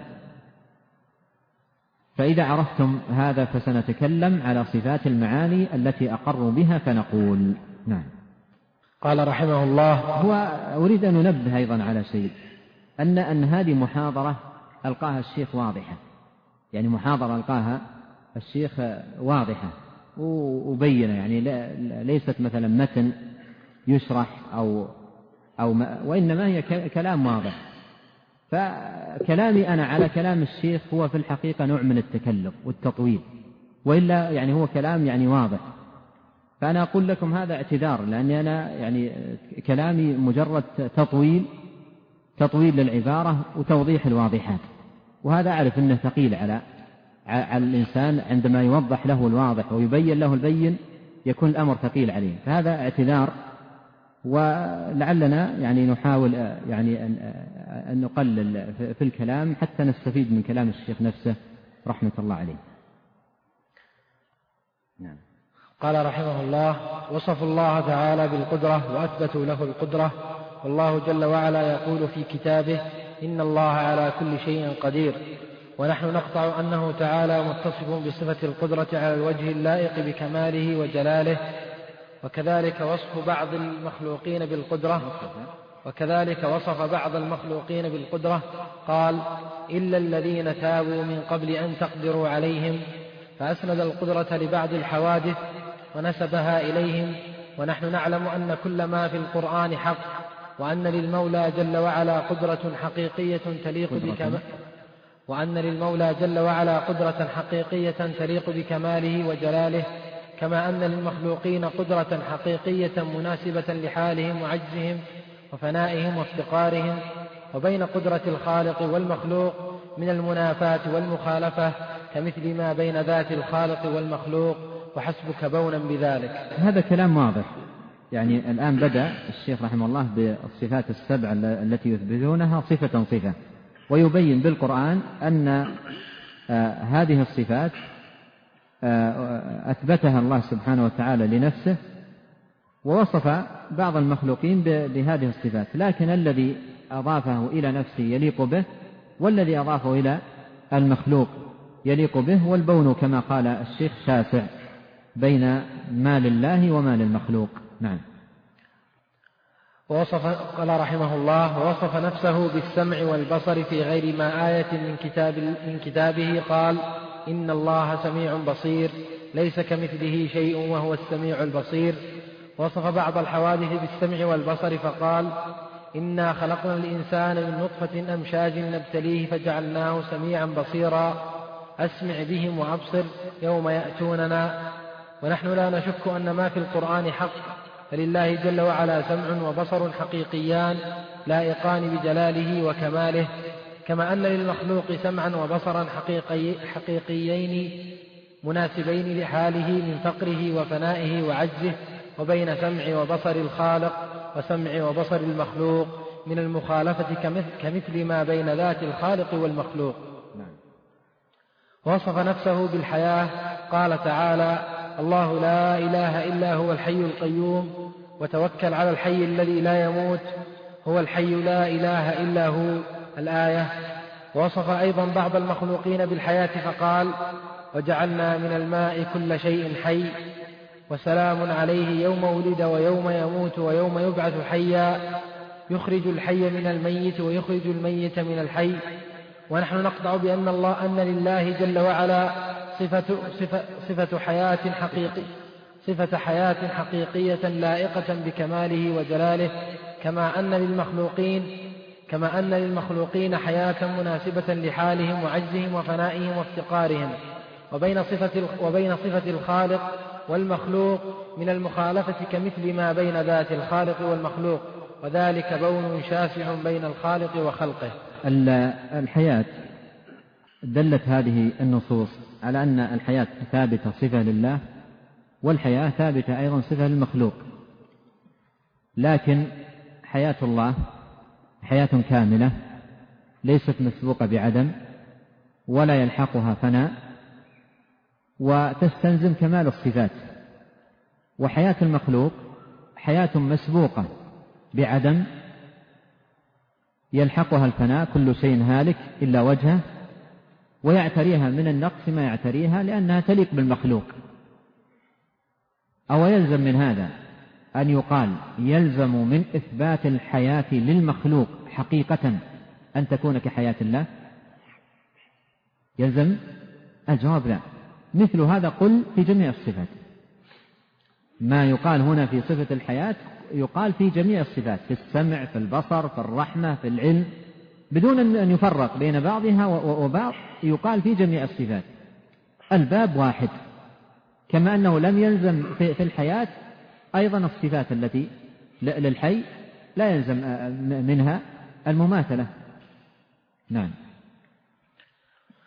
فإذا عرفتم هذا فسنتكلم على صفات المعاني التي أقروا بها فنقول نعم. قال رحمه الله. هو أريد أن ننبه أيضا على شيء، أن أن هذه محاضرة ألقاها الشيخ واضحة، يعني محاضرة ألقاها الشيخ واضحة وبينة، يعني ليست مثلا متن يشرح أو أو وإنما هي كلام واضح. فكلامي أنا على كلام الشيخ هو في الحقيقة نوع من التكلف والتطويل، وإلا يعني هو كلام يعني واضح. فأنا أقول لكم هذا اعتذار، لأني أنا يعني كلامي مجرد تطويل تطويل للعبارة وتوضيح الواضحات، وهذا أعرف أنه ثقيل على على الإنسان، عندما يوضح له الواضح ويبين له البين يكون الأمر ثقيل عليه. فهذا اعتذار ولعلنا يعني نحاول يعني أن نقلل في الكلام حتى نستفيد من كلام الشيخ نفسه رحمة الله عليه. نعم. قال رحمه الله: وصفوا الله تعالى بالقدرة وأثبتوا له القدرة، والله جل وعلا يقول في كتابه: إن الله على كل شيء قدير. ونحن نقطع أنه تعالى متصف بصفة القدرة على الوجه اللائق بكماله وجلاله. وكذلك وصف بعض المخلوقين بالقدرة وكذلك وصف بعض المخلوقين بالقدرة قال: إلا الذين تابوا من قبل أن تقدروا عليهم، فأسند القدرة لبعض الحوادث ونسبها إليهم. ونحن نعلم أن كل ما في القرآن حق، وأن للمولى جل وعلا قدرة حقيقية تليق بكماله وأن للمولى جل وعلا قدرة حقيقية تليق بكماله وجلاله، كما أن للمخلوقين قدرة حقيقية مناسبة لحالهم وعجزهم وفنائهم وافتقارهم. وبين قدرة الخالق والمخلوق من المنافاة والمخالفة كمثل ما بين ذات الخالق والمخلوق، وحسبك بونا بذلك. هذا كلام واضح. يعني الآن بدأ الشيخ رحمه الله بالصفات السبع التي يثبتونها صفة صفة، ويبين بالقرآن أن آه هذه الصفات آه أثبتها الله سبحانه وتعالى لنفسه، ووصف بعض المخلوقين بهذه الصفات، لكن الذي أضافه إلى نفسه يليق به، والذي أضافه إلى المخلوق يليق به، والبون كما قال الشيخ شاسع بين ما لله وما للمخلوق. نعم. ووصف قال رحمه الله: ووصف نفسه بالسمع والبصر في غير ما آية من, كتاب من كتابه قال: إن الله سميع بصير ليس كمثله شيء وهو السميع البصير. ووصف بعض الحوادث بالسمع والبصر فقال: إنا خلقنا الإنسان من نطفة أمشاج نبتليه فجعلناه سميعا بصيرا أسمع بهم وأبصر يوم يأتوننا. ونحن لا نشك أن ما في القرآن حق، فلله جل وعلا سمع وبصر حقيقيان لائقان بجلاله وكماله، كما أن للمخلوق سمعا وبصرا حقيقي حقيقيين مناسبين لحاله من فقره وفنائه وعجزه. وبين سمع وبصر الخالق وسمع وبصر المخلوق من المخالفة كمثل ما بين ذات الخالق والمخلوق. وصف نفسه بالحياة قال تعالى: الله لا إله إلا هو الحي القيوم وتوكل على الحي الذي لا يموت هو الحي لا إله إلا هو الآية. ووصف أيضا بعض المخلوقين بالحياة فقال: وجعلنا من الماء كل شيء حي وسلام عليه يوم ولد ويوم يموت ويوم يبعث حيا يخرج الحي من الميت ويخرج الميت من الحي. ونحن نقطع بأن الله أن لله جل وعلا صفة, صفة, صفة حياة حقيقية صفة حياة حقيقية لائقة بكماله وجلاله، كما أن للمخلوقين كما أن للمخلوقين حياة مناسبة لحالهم وعجزهم وفنائهم وافتقارهم. وبين صفة وبين صفة الخالق والمخلوق من المخالفة كمثل ما بين ذات الخالق والمخلوق، وذلك بون شاسع بين الخالق وخلقه. الحياة دلت هذه النصوص على أن الحياة ثابتة صفة لله، والحياة ثابتة أيضا صفة للمخلوق، لكن حياة الله حياة كاملة ليست مسبوقة بعدم ولا يلحقها فناء، وتستلزم كمال الصفات. وحياة المخلوق حياة مسبوقة بعدم يلحقها الفناء، كل شيء هالك إلا وجهه، ويعتريها من النقص ما يعتريها لأنها تليق بالمخلوق. أو يلزم من هذا أن يقال يلزم من إثبات الحياة للمخلوق حقيقة أن تكون كحياة الله؟ يلزم؟ الجواب لا. مثل هذا قل في جميع الصفات، ما يقال هنا في صفة الحياة يقال في جميع الصفات، في السمع، في البصر، في الرحمة، في العلم، بدون أن يفرق بين بعضها وبعض، يقال في جميع الصفات. الباب واحد، كما أنه لم يلزم في الحياة أيضا الصفات التي للحي لا يلزم منها المماثلة. نعم.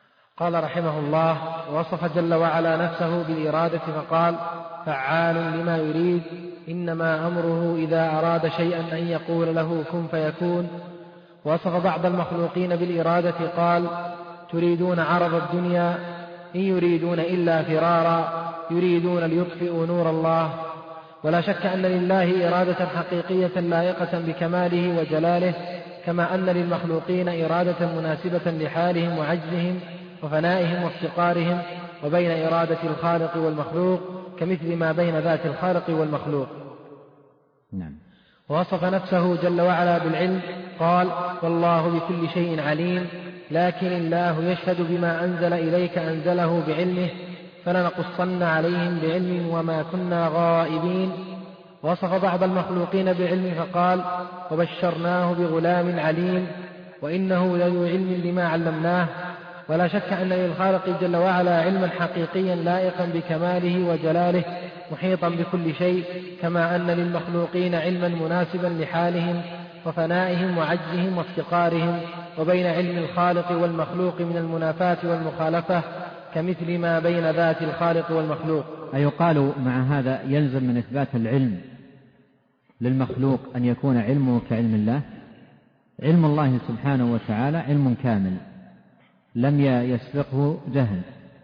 قال رحمه الله: وصف جل وعلا نفسه بالإرادة فقال: فعال لما يريد، إنما أمره إذا أراد شيئا أن يقول له كن فيكون. وصف بعض المخلوقين بالإرادة قال: تريدون عرض الدنيا إن يريدون إلا فرارا، يريدون ليطفئوا نور الله. ولا شك أن لله إرادة حقيقية لائقة بكماله وجلاله، كما أن للمخلوقين إرادة مناسبة لحالهم وعجزهم وفنائهم وافتقارهم، وبين إرادة الخالق والمخلوق كمثل ما بين ذات الخالق والمخلوق. نعم. ووصف نفسه جل وعلا بالعلم قال: والله بكل شيء عليم، لكن الله يشهد بما أنزل إليك أنزله بعلمه، فلنقصن عليهم بعلم وما كنا غائبين. وصف بعض المخلوقين بعلم فقال: وبشرناه بغلام عليم، وإنه لذو علم لما علمناه. ولا شك أن للخالق جل وعلا علما حقيقيا لائقا بكماله وجلاله محيطا بكل شيء، كما أن للمخلوقين علما مناسبا لحالهم وفنائهم وعجزهم وافتقارهم، وبين علم الخالق والمخلوق من المنافاة والمخالفة كمثل ما بين ذات الخالق والمخلوق. أيقال مع هذا يلزم من إثبات العلم للمخلوق أن يكون علمه كعلم الله؟ علم الله سبحانه وتعالى علم كامل لم يسبقه جهل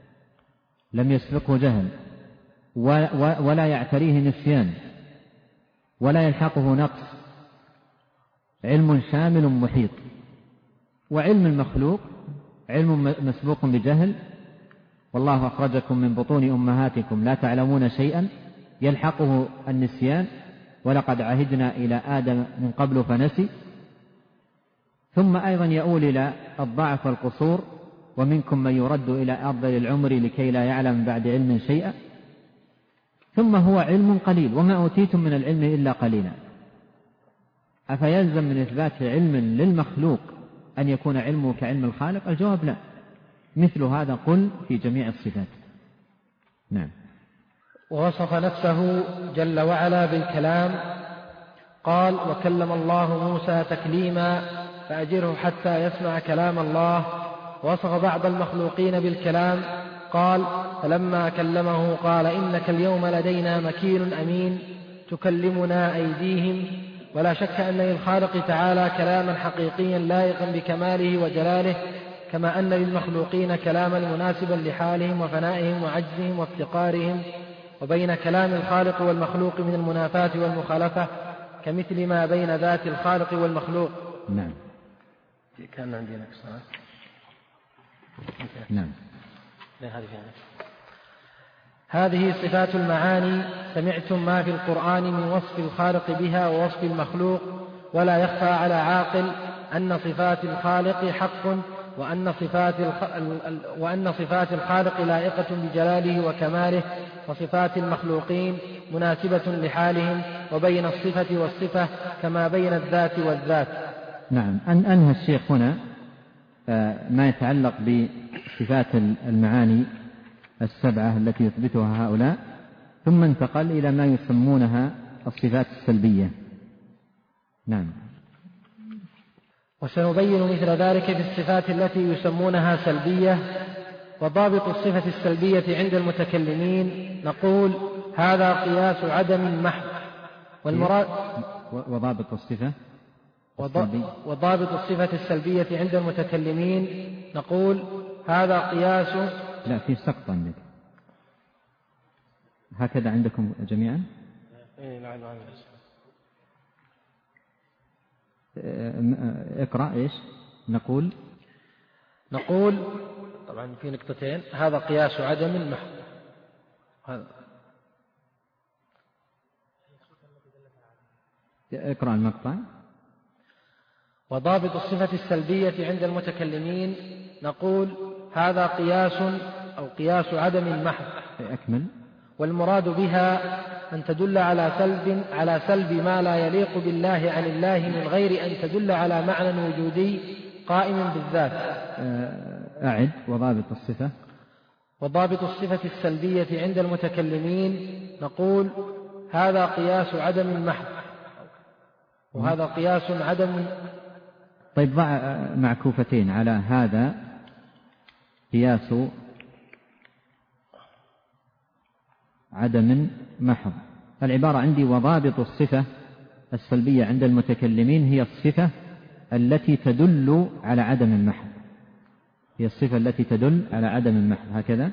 لم يسبقه جهل ولا يعتريه نسيان ولا يلحقه نقص، علم شامل محيط. وعلم المخلوق علم مسبوق بجهل، والله أخرجكم من بطون أمهاتكم لا تعلمون شيئا، يلحقه النسيان، ولقد عهدنا إلى آدم من قبل فنسي. ثم أيضا يؤول إلى الضعف والقصور، ومنكم من يرد إلى أرذل العمر لكي لا يعلم بعد علم شيئا. ثم هو علم قليل، وما أوتيتم من العلم إلا قليلا. أفيلزم من إثبات علم للمخلوق أن يكون علمه كعلم الخالق؟ الجواب لا. مثل هذا قل في جميع الصفات. نعم. ووصف نفسه جل وعلا بالكلام قال: وكلم الله موسى تكليما فأجره حتى يسمع كلام الله. ووصف بعض المخلوقين بالكلام قال: فلما كلمه قال: إنك اليوم لدينا مكين أمين، تكلمنا أيديهم. ولا شك أن للخالق تعالى كلاما حقيقيا لائقا بكماله وجلاله، كما أن للمخلوقين كلاما مناسبا لحالهم وفنائهم وعجزهم وافتقارهم، وبين كلام الخالق والمخلوق من المنافاة والمخالفة كمثل ما بين ذات الخالق والمخلوق. نعم. كان عندي نقص. نعم. هذه صفات المعاني. سمعتم ما في القرآن من وصف الخالق بها ووصف المخلوق، ولا يخفى على عاقل أن صفات الخالق حق، وأن صفات وأن صفات الخالق لائقة بجلاله وكماله، وصفات المخلوقين مناسبة لحالهم، وبين الصفة والصفة كما بين الذات والذات. نعم. أن أنهى الشيخ هنا ما يتعلق بصفات المعاني السبعة التي يثبتها هؤلاء، ثم انتقل إلى ما يسمونها الصفات السلبية. نعم. وسنبين مثل ذلك في الصفات التي يسمونها سلبية. وضابط الصفة السلبية عند المتكلمين نقول: هذا قياس عدم محض. والمراد وضابط الصفة وضابط الصفة السلبية عند المتكلمين نقول: هذا قياس. لا، في سقط عندك هكذا عندكم جميعا. اقرأ إيش نقول. نقول طبعا في نقطتين: هذا قياس عدم محض. هذا اقرأ المقطع. وضابط الصفة السلبية عند المتكلمين نقول: هذا قياس أو قياس عدم محض. أكمل. والمراد بها أن تدل على سلب على سلب ما لا يليق بالله عن الله، من غير أن تدل على معنى وجودي قائم بالذات. أعد. وضابط الصفة وضابط الصفة السلبية عند المتكلمين نقول: هذا قياس عدم محض، وهذا قياس عدم. طيب، ضع معكوفتين على هذا قياس عدم محض. العبارة عندي: وضابط الصفة السلبية عند المتكلمين هي الصفة التي تدل على عدم محض، هي الصفة التي تدل على عدم محض، هكذا.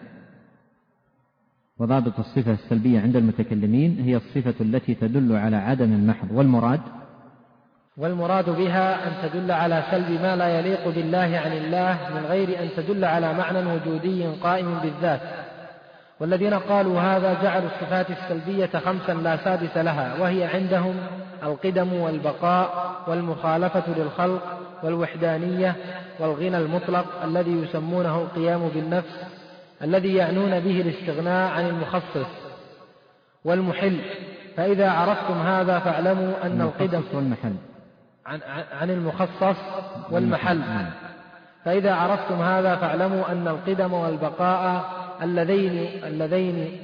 وضابط الصفة السلبية عند المتكلمين هي الصفة التي تدل على عدم محض. والمراد والمراد بها أن تدل على سلب ما لا يليق بالله عن الله من غير أن تدل على معنى وجودي قائم بالذات. والذين قالوا هذا جعلوا الصفات السلبية خمسا لا سادس لها، وهي عندهم القدم والبقاء والمخالفة للخلق والوحدانية والغنى المطلق الذي يسمونه القيام بالنفس، الذي يعنون به الاستغناء عن المخصص والمحل. فإذا عرفتم هذا فاعلموا أن القدم والمحل عن, عن المخصص والمحل فإذا عرفتم هذا فاعلموا أن القدم والبقاء اللذين اللذين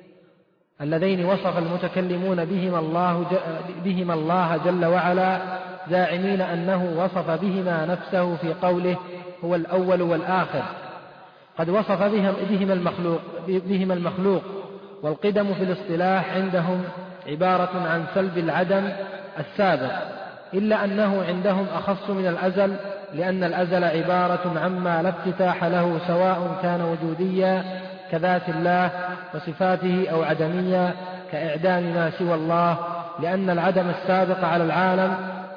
اللذين وصف المتكلمون بهما الله بهما الله جل وعلا، زاعمين أنه وصف بهما نفسه في قوله هو الأول والآخر، قد وصف بهما المخلوق بهما المخلوق. والقدم في الاصطلاح عندهم عبارة عن سلب العدم السابق، إلا أنه عندهم أخص من الأزل، لأن الأزل عبارة عما لا افتتاح له، سواء كان وجوديا كذات الله وصفاته أو عدميا كإعدام ما سوى الله، لأن العدم السابق على العالم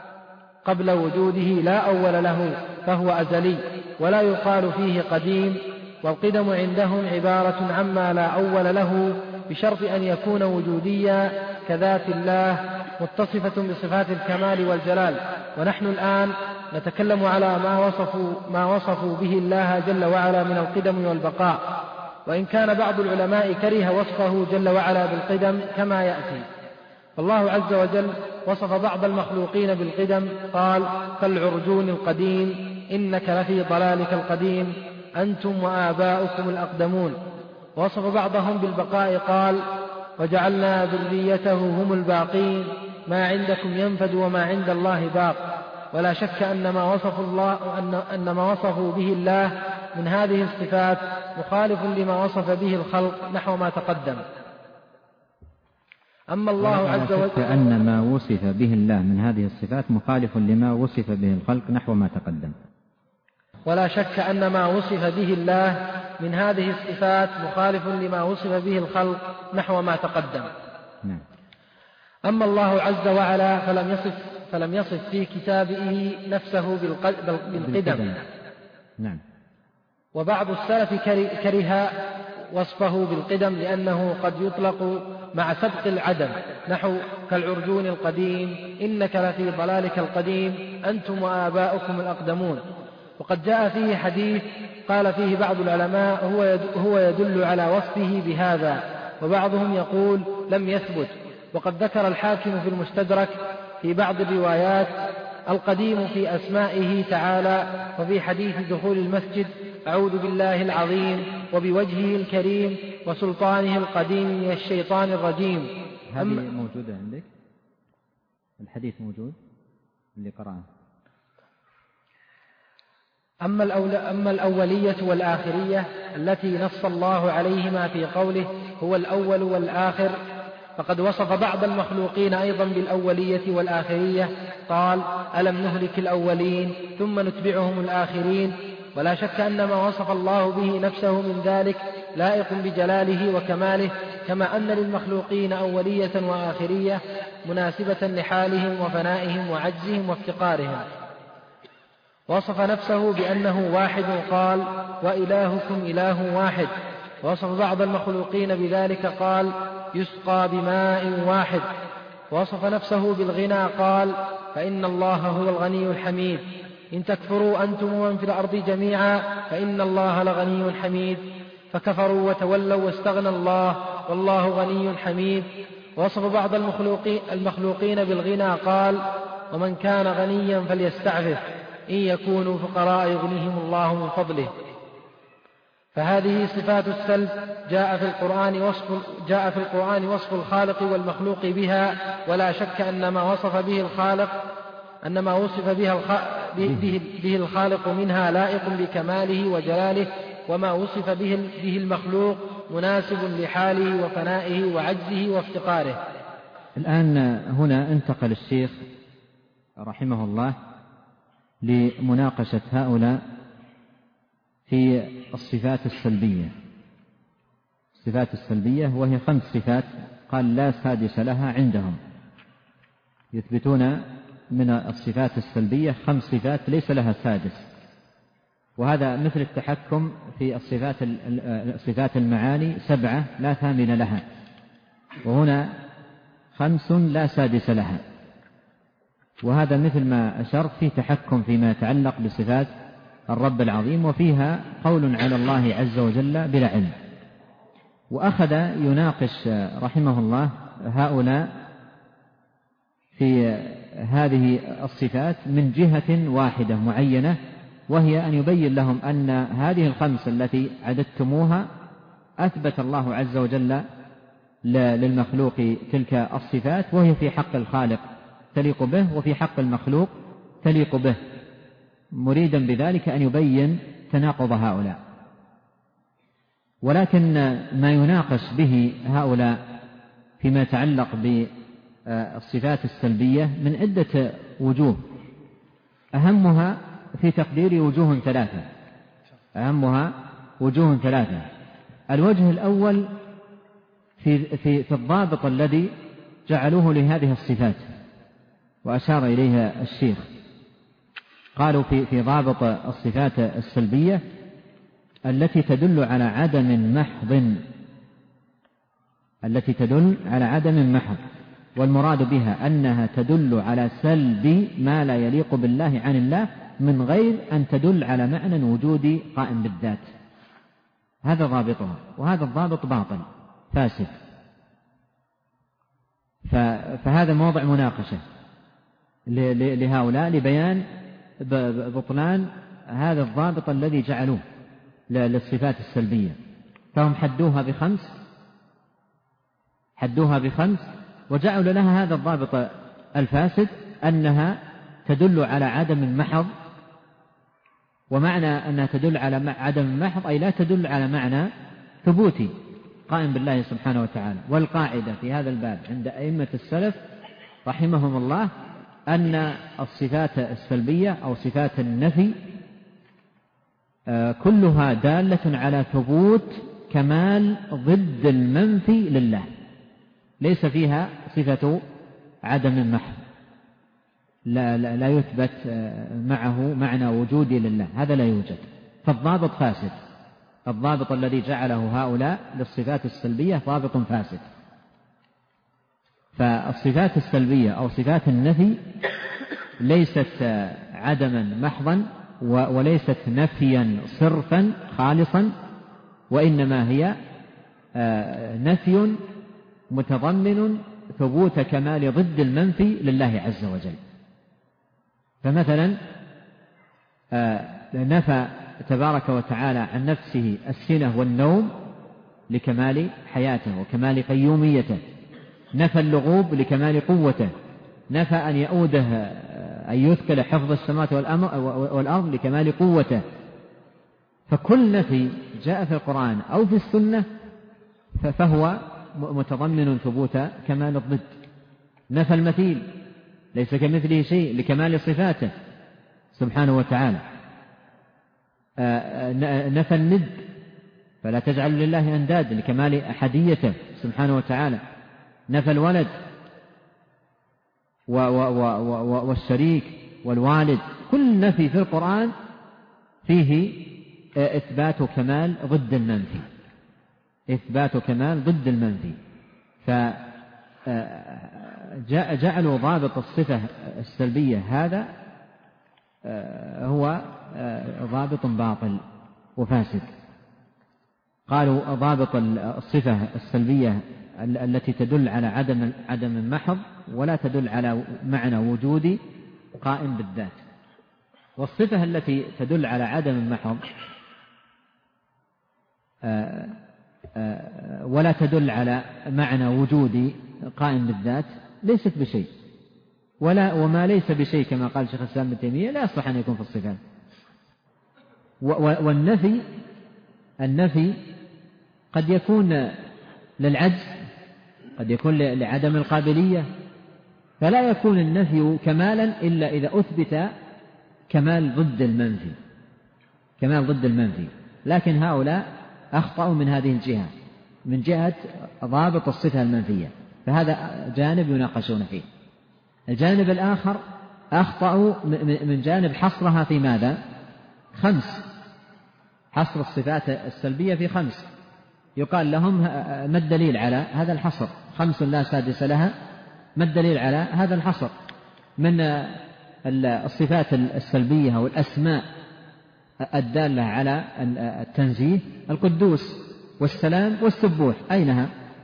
قبل وجوده لا أول له، فهو أزلي ولا يقال فيه قديم. والقدم عندهم عبارة عما لا أول له بشرط أن يكون وجوديا كذات الله متصفة بصفات الكمال والجلال. ونحن الآن نتكلم على ما وصفوا, ما وصفوا به الله جل وعلا من القدم والبقاء، وإن كان بعض العلماء كره وصفه جل وعلا بالقدم كما يأتي. فالله عز وجل وصف بعض المخلوقين بالقدم، قال كالعرجون القديم إنك لفي ضلالك القديم أنتم وآباؤكم الأقدمون. ووصف بعضهم بالبقاء، قال وجعلنا ذريته هم الباقين ما عندكم ينفد وما عند الله باق. ولا شك أن ما وصف الله أن, أن ما وصفوا به الله من هذه الصفات مخالف لما وصف به الخلق نحو ما تقدم. أما الله عز وجل أن ما وصف به الله من هذه الصفات مخالف لما وصف به الخلق نحو ما تقدم. ولا شك أن ما وصف به الله من هذه الصفات مخالف لما وصف به الخلق نحو ما تقدم. نعم. أما الله عز وعلا فلم يصف, فلم يصف في كتابه نفسه بالقدم. نعم. وبعض السلف كره وصفه بالقدم لأنه قد يطلق مع سبق العدم، نحو كالعرجون القديم إنك لفي ضلالك القديم أنتم وآباؤكم الأقدمون. وقد جاء فيه حديث قال فيه بعض العلماء هو يدل على وصفه بهذا، وبعضهم يقول لم يثبت. وقد ذكر الحاكم في المستدرك في بعض الروايات القديم في أسمائه تعالى، وفي حديث دخول المسجد أعوذ بالله العظيم وبوجهه الكريم وسلطانه القديم من الشيطان الرجيم. هذه موجودة عندك؟ الحديث موجود اللي قرأه. أما, الأول أما الأولية والآخرية التي نص الله عليهما في قوله هو الأول والآخر، فقد وصف بعض المخلوقين أيضا بالأولية والآخرية، قال ألم نهلك الأولين ثم نتبعهم الآخرين. ولا شك أن ما وصف الله به نفسه من ذلك لائق بجلاله وكماله، كما أن للمخلوقين أولية وآخرية مناسبة لحالهم وفنائهم وعجزهم وافتقارهم. وصف نفسه بأنه واحد، قال وإلهكم إله واحد. ووصف بعض المخلوقين بذلك، قال يسقى بماء واحد. ووصف نفسه بالغنى، قال فإن الله هو الغني الحميد، إن تكفروا أنتم ومن في الأرض جميعا فإن الله لغني حميد، فكفروا وتولوا واستغنى الله والله غني حميد. ووصف بعض المخلوقين, المخلوقين بالغنى، قال ومن كان غنيا فليستعفف إن يكونوا فقراء يغنيهم الله من فضله. فهذه صفات السلب جاء في القرآن وصف, جاء في القرآن وصف الخالق والمخلوق بها. ولا شك أن ما وصف به الخالق أن ما وصف بها به, به الخالق منها لائق بكماله وجلاله وما وصف به به المخلوق مناسب لحاله وفنائه وعجزه وافتقاره. الآن هنا انتقل الشيخ رحمه الله لمناقشة هؤلاء في الصفات السلبية. الصفات السلبية وهي خمس صفات قال لا سادس لها عندهم، يثبتون من الصفات السلبية خمس صفات ليس لها سادس، وهذا مثل التحكم في الصفات صفات المعاني سبعة لا ثامن لها، وهنا خمس لا سادس لها، وهذا مثل ما أشرت في تحكم فيما يتعلق بصفات الرب العظيم، وفيها قول على الله عز وجل بلا علم. وأخذ يناقش رحمه الله هؤلاء في هذه الصفات من جهة واحدة معينة، وهي أن يبين لهم أن هذه الخمس التي عددتموها أثبت الله عز وجل للمخلوق تلك الصفات، وهي في حق الخالق تليق به وفي حق المخلوق تليق به، مريدا بذلك أن يبين تناقض هؤلاء. ولكن ما يناقش به هؤلاء فيما يتعلق بالصفات السلبية من عدة وجوه، أهمها في تقدير وجوه ثلاثة أهمها وجوه ثلاثة الوجه الأول في, في, في الضابط الذي جعلوه لهذه الصفات وأشار إليها الشيخ. قالوا في, في ضابط الصفات السلبية التي تدل على عدم محض التي تدل على عدم محض والمراد بها أنها تدل على سلب ما لا يليق بالله عن الله من غير أن تدل على معنى وجودي قائم بالذات. هذا ضابطها، وهذا الضابط باطل فاسد، فهذا موضع مناقشة لهؤلاء لبيان بطلان هذا الضابط الذي جعلوه للصفات السلبية. فهم حدوها بخمس حدوها بخمس وجعلوا لها هذا الضابط الفاسد أنها تدل على عدم محض، ومعنى أنها تدل على عدم محض أي لا تدل على معنى ثبوتي قائم بالله سبحانه وتعالى. والقاعدة في هذا الباب عند أئمة السلف رحمهم الله أن الصفات السلبية أو صفات النفي كلها دالة على ثبوت كمال ضد المنفي لله، ليس فيها صفة عدم محض، لا, لا, لا يثبت معه معنى وجودي لله، هذا لا يوجد. فالضابط فاسد، الضابط الذي جعله هؤلاء للصفات السلبية ضابط فاسد. فالصفات السلبية أو صفات النفي ليست عدما محضا وليست نفيا صرفا خالصا، وإنما هي نفي متضمن ثبوت كمال ضد المنفي لله عز وجل. فمثلا نفى تبارك وتعالى عن نفسه السنة والنوم لكمال حياته وكمال قيوميته، نفى اللغوب لكمال قوته، نفى أن يؤوده أن يثقل حفظ السماوات والأرض لكمال قوته. فكل نفي جاء في القرآن أو في السنة فهو متضمن ثبوت كمال الضد. نفى المثيل ليس كمثله شيء لكمال صفاته سبحانه وتعالى. نفى الند فلا تجعل لله أنداد لكمال أحديته سبحانه وتعالى. نفى الولد والشريك والوالد، كل نفي في القرآن فيه إثبات كمال ضد المنفي، إثبات كمال ضد المنفي. فجعلوا ضابط الصفة السلبية هذا هو ضابط باطل وفاسد. قالوا ضابط الصفة السلبية التي تدل على عدم عدم محض ولا تدل على معنى وجودي قائم بالذات. والصفة التي تدل على عدم محض ولا تدل على معنى وجودي قائم بالذات ليست بشيء، ولا وما ليس بشيء كما قال شيخ الإسلام ابن تيمية لا يصلح أن يكون في الصفات. والنفي النفي قد يكون للعجز، قد يكون لعدم القابلية، فلا يكون النفي كمالا إلا إذا أثبت كمال ضد المنفي، كمال ضد المنفي. لكن هؤلاء أخطأوا من هذه الجهة، من جهة ضابط الصفة المنفية، فهذا جانب يناقشون فيه. الجانب الآخر أخطأوا من جانب حصرها في ماذا؟ خمس، حصر الصفات السلبية في خمس. يقال لهم ما الدليل على هذا الحصر؟ خمس لا سادس لها، ما الدليل على هذا الحصر؟ من الصفات السلبية والأسماء الدالة على التنزيه القدوس والسلام والسبوح، أينها؟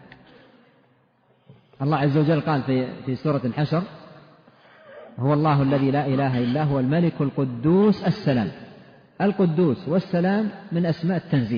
الله عز وجل قال في في سورة الحشر: هو الله الذي لا إله إلا هو الملك القدوس السلام. القدوس والسلام من أسماء التنزيه.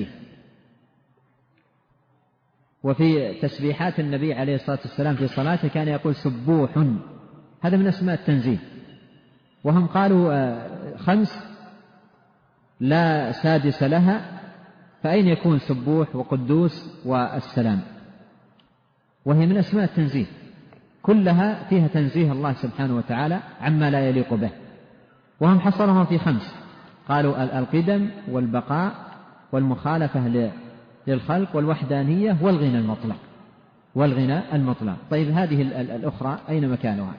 وفي تسبيحات النبي عليه الصلاة والسلام في صلاته كان يقول سبوح، هذا من أسماء التنزيه. وهم قالوا خمس لا سادس لها، فأين يكون سبوح وقدوس والسلام؟ وهي من أسماء التنزيه، كلها فيها تنزيه الله سبحانه وتعالى عما لا يليق به. وهم حصرهم في خمس، قالوا القدم والبقاء والمخالفة للخلق والوحدانية والغنى المطلق، والغنى المطلق. طيب هذه الأخرى أين مكانها؟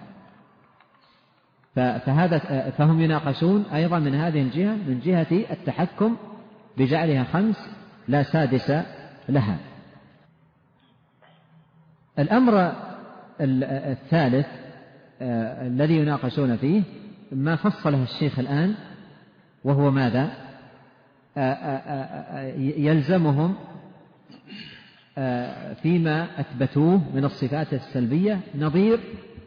فهذا فهم يناقشون أيضا من هذه الجهة، من جهة التحكم بجعلها خمس لا سادس لها. الأمر الثالث الذي يناقشون فيه ما فصله الشيخ الآن، وهو ماذا؟ يلزمهم فيما أثبتوه من الصفات السلبية نظير،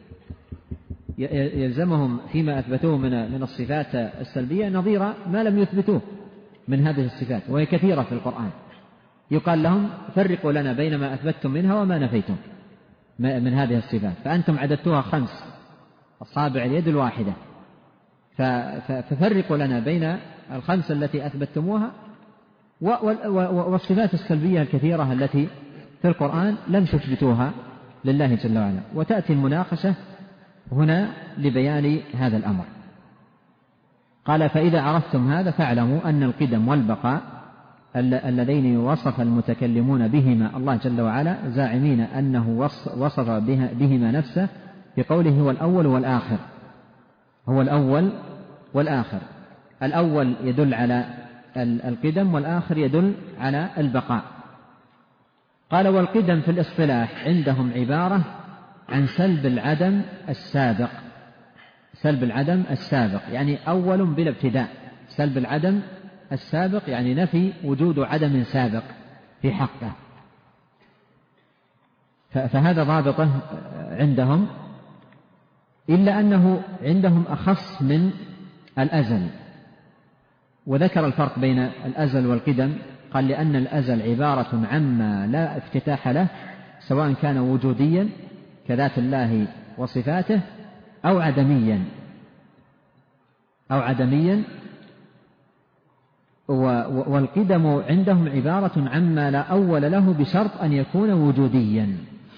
يلزمهم فيما أثبتوه من الصفات السلبية نظير ما لم يثبتوه من هذه الصفات، وهي كثيرة في القرآن. يقال لهم فرقوا لنا بين ما أثبتتم منها وما نفيتم من هذه الصفات، فأنتم عددتوها خمس، أصابع اليد الواحدة، ففرقوا لنا بين الخمس التي أثبتتموها والصفات السلبية الكثيرة التي في القرآن لم تثبتوها لله جل وعلا. وتأتي المناقشة هنا لبيان هذا الأمر. قال: فإذا عرفتم هذا فاعلموا أن القدم والبقاء اللذين وصف المتكلمون بهما الله جل وعلا زاعمين أنه وصف بهما نفسه بقوله هو الأول والآخر، هو الأول والآخر. الأول يدل على القدم والآخر يدل على البقاء. قال: والقدم في الاصطلاح عندهم عبارة عن سلب العدم السابق، سلب العدم السابق يعني أول بلا ابتداء، سلب العدم السابق يعني نفي وجود عدم سابق في حقه، فهذا ضابطه عندهم، إلا أنه عندهم أخص من الأزل. وذكر الفرق بين الأزل والقدم، قال: لأن الأزل عبارة عما لا افتتاح له، سواء كان وجوديا كذات الله وصفاته أو عدميا أو عدميا والقدم عندهم عبارة عما لا أول له بشرط أن يكون وجوديا.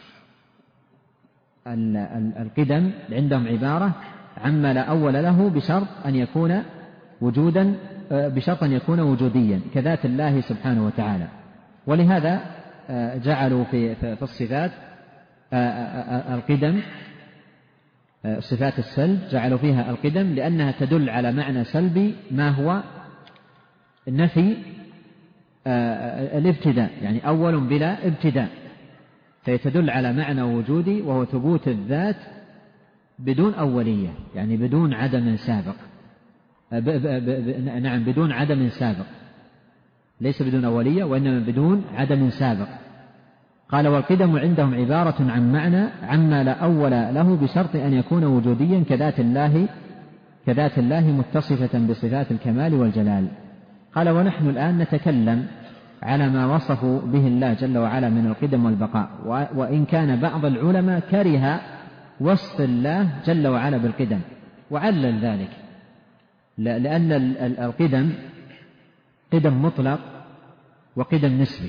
القدم عندهم عبارة عما لا أول له بشرط أن يكون وجودا، بشرط أن يكون وجوديا كذات الله سبحانه وتعالى. ولهذا جعلوا في في الصفات القدم، صفات السلب جعلوا فيها القدم لأنها تدل على معنى سلبي ما هو نفي الابتداء، يعني أول بلا ابتداء، فيتدل على معنى وجودي وهو ثبوت الذات بدون أولية، يعني بدون عدم سابق، ب ب ب نعم بدون عدم سابق، ليس بدون أولية وإنما بدون عدم سابق. قال: والقدم عندهم عبارة عن معنى عما لا أول له بشرط أن يكون وجوديا كذات الله كذات الله متصفة بصفات الكمال والجلال. قال: ونحن الآن نتكلم على ما وصفوا به الله جل وعلا من القدم والبقاء، وإن كان بعض العلماء كره وصف الله جل وعلا بالقدم وعلل ذلك، لأن القدم قدم مطلق وقدم نسبي.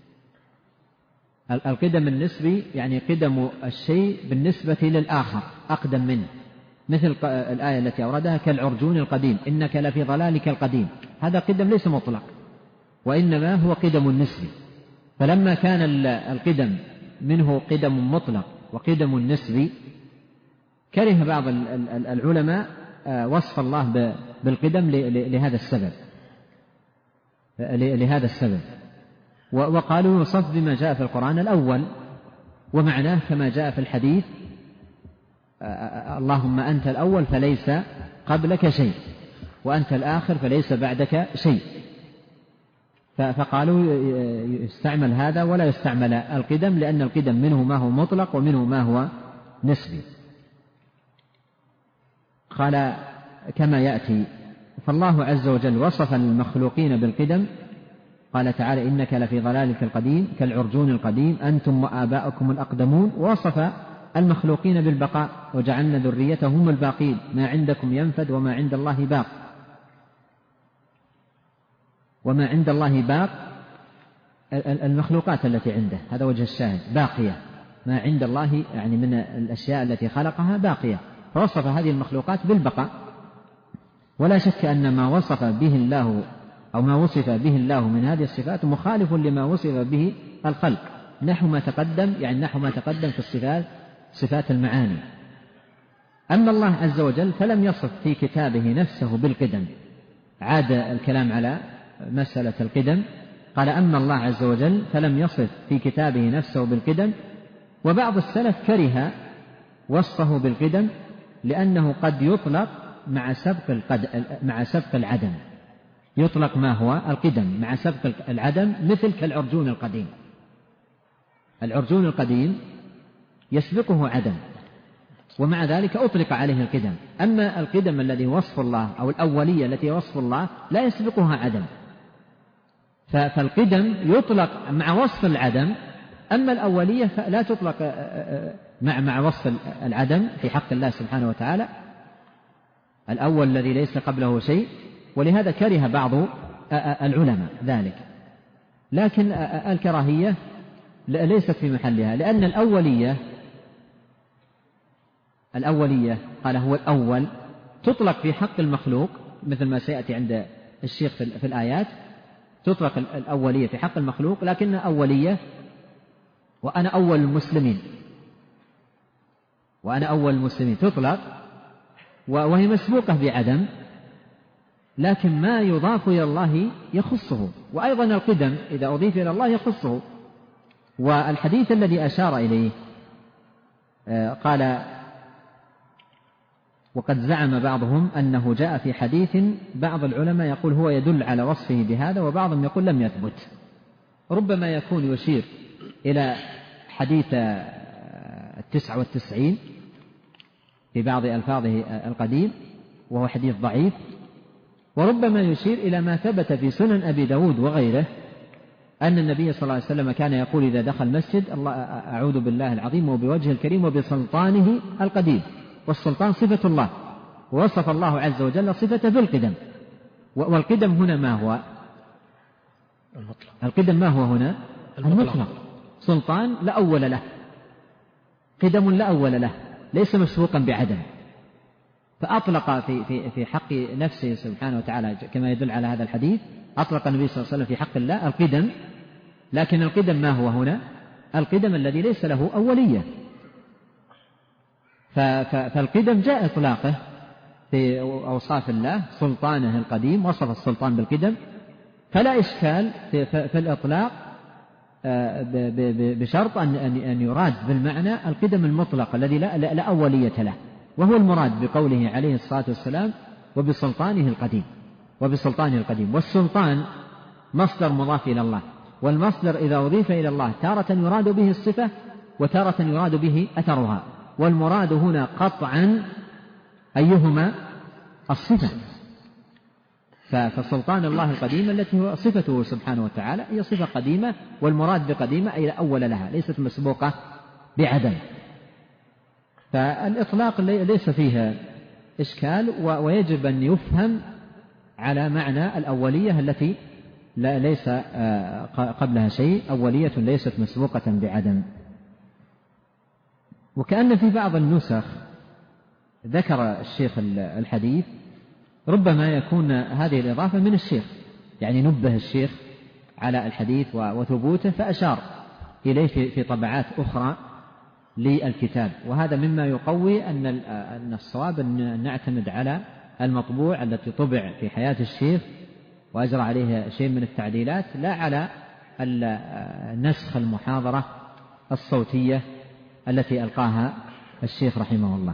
القدم النسبي يعني قدم الشيء بالنسبة للآخر أقدم منه، مثل الآية التي أوردها كالعرجون القديم إنك لفي ضلالك القديم، هذا قدم ليس مطلق وإنما هو قدم نسبي. فلما كان القدم منه قدم مطلق وقدم نسبي كره بعض العلماء وصف الله بالقدم لهذا السبب لهذا السبب وقالوا يوصف بما جاء في القرآن الأول، ومعناه كما جاء في الحديث اللهم أنت الأول فليس قبلك شيء وأنت الآخر فليس بعدك شيء. فقالوا يستعمل هذا ولا يستعمل القدم، لأن القدم منه ما هو مطلق ومنه ما هو نسبي. قال كما يأتي. فالله عز وجل وصف المخلوقين بالقدم، قال تعالى إنك لفي ضلالك القديم كالعرجون القديم أنتم وآباؤكم الأقدمون، ووصف المخلوقين بالبقاء وجعلنا ذريته هم الباقين ما عندكم ينفد وما عند الله باق، وما عند الله باق المخلوقات التي عنده، هذا وجه الشاهد باقية، ما عند الله يعني من الأشياء التي خلقها باقية، فوصف هذه المخلوقات بالبقاء. ولا شك أن ما وصف به الله أو ما وصف به الله من هذه الصفات مخالف لما وصف به الخلق، نحو ما تقدم يعني نحو ما تقدم في الصفات صفات المعاني. أما الله عز وجل فلم يصف في كتابه نفسه بالقدم، عاد الكلام على مسألة القدم، قال أما الله عز وجل فلم يصف في كتابه نفسه بالقدم. وبعض السلف كره وصفه بالقدم لأنه قد يطلق مع سبق القد... مع سبق العدم، يطلق ما هو القدم مع سبق العدم، مثل كالعرجون القديم. العرجون القديم يسبقه عدم ومع ذلك أطلق عليه القدم. أما القدم الذي وصف الله أو الأولية التي وصف الله لا يسبقها عدم، فالقدم يطلق مع وصف العدم، أما الأولية فلا تطلق مع مع وصف العدم في حق الله سبحانه وتعالى، الأول الذي ليس قبله شيء. ولهذا كره بعض العلماء ذلك، لكن الكراهية ليست في محلها، لأن الأولية الأولية قال هو الأول تطلق في حق المخلوق، مثل ما سيأتي عند الشيخ في الآيات، تطلق الأولية في حق المخلوق، لكن أولية وأنا أول المسلمين وأنا أول المسلمين تطلق وهي مسبوقة بعدم، لكن ما يضاف إلى الله يخصه، وأيضا القدم إذا أضيف إلى الله يخصه. والحديث الذي أشار إليه قال وقد زعم بعضهم أنه جاء في حديث، بعض العلماء يقول هو يدل على وصفه بهذا، وبعضهم يقول لم يثبت، ربما يكون يشير إلى حديث التسعة والتسعين في بعض ألفاظه القديم وهو حديث ضعيف، وربما يشير إلى ما ثبت في سنن أبي داود وغيره أن النبي صلى الله عليه وسلم كان يقول إذا دخل المسجد الله أعوذ بالله العظيم وبوجهه الكريم وبسلطانه القديم، والسلطان صفة الله، ووصف الله عز وجل صفته بالقدم. والقدم هنا ما هو المطلق؟ القدم ما هو هنا المطلق، سلطان لا أول له، قدم لا أول له، ليس مسبوقا بعدم، فأطلق في في في حق نفسه سبحانه وتعالى كما يدل على هذا الحديث، أطلق النبي صلى الله عليه وسلم في حق الله القدم، لكن القدم ما هو هنا؟ القدم الذي ليس له أولية. فالقدم جاء إطلاقه في أوصاف الله، سلطانه القديم، وصف السلطان بالقدم، فلا إشكال في الإطلاق بشرط أن يراد بالمعنى القدم المطلق الذي لا أولية له، وهو المراد بقوله عليه الصلاة والسلام وبسلطانه القديم، وبسلطانه القديم. والسلطان مصدر مضاف إلى الله، والمصدر إذا أضيف إلى الله تارة يراد به الصفة وتارة يراد به أثرها، والمراد هنا قطعا أيهما؟ الصفة. فسلطان الله القديم التي هو صفته سبحانه وتعالى هي صفة قديمة، والمراد بقديمة أي لا أول لها، ليست مسبوقة بعدم. فالإطلاق ليس فيها إشكال، ويجب أن يفهم على معنى الأولية التي لا ليس قبلها شيء، أولية ليست مسبوقة بعدم. وكأن في بعض النسخ ذكر الشيخ الحديث ربما يكون هذه الإضافة من الشيخ، يعني نبه الشيخ على الحديث وثبوته فأشار إليه في طبعات أخرى للكتاب، وهذا مما يقوي أن الصواب أن نعتمد على المطبوع التي طبع في حياة الشيخ وأجرى عليه شيء من التعديلات، لا على نسخ المحاضرة الصوتية التي ألقاها الشيخ رحمه الله.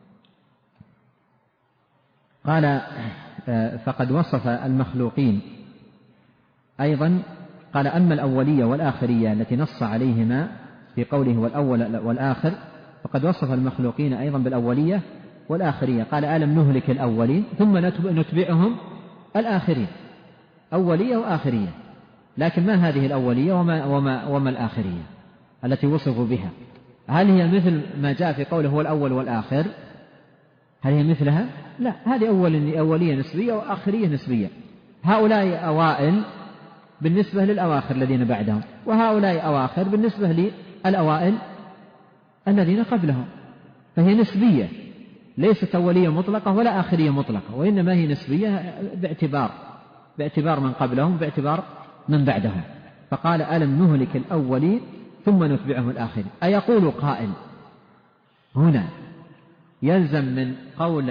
قال فقد وصف المخلوقين أيضا، قال أما الأولية والآخرية التي نص عليهما في قوله والأول والآخر فقد وصف المخلوقين أيضا بالأولية والآخرية. قال ألم نهلك الأولين ثم نتبعهم الآخرين، أولية وآخرية. لكن ما هذه الأولية وما, وما, وما الآخرية التي وصفوا بها؟ هل هي مثل ما جاء في قوله هو الأول والآخر؟ هل هي مثلها؟ لا، هذه أول أولية نسبية وآخرية نسبية. هؤلاء أوائل بالنسبة للأواخر الذين بعدهم، وهؤلاء أواخر بالنسبة للأوائل الذين قبلهم، فهي نسبية ليست أولية مطلقة ولا آخرية مطلقة، وإنما هي نسبية باعتبار باعتبار من قبلهم باعتبار من بعدهم. فقال ألم نهلك الأولين ثم نتبعهم الآخرين. أيقول قائل هنا يلزم من قول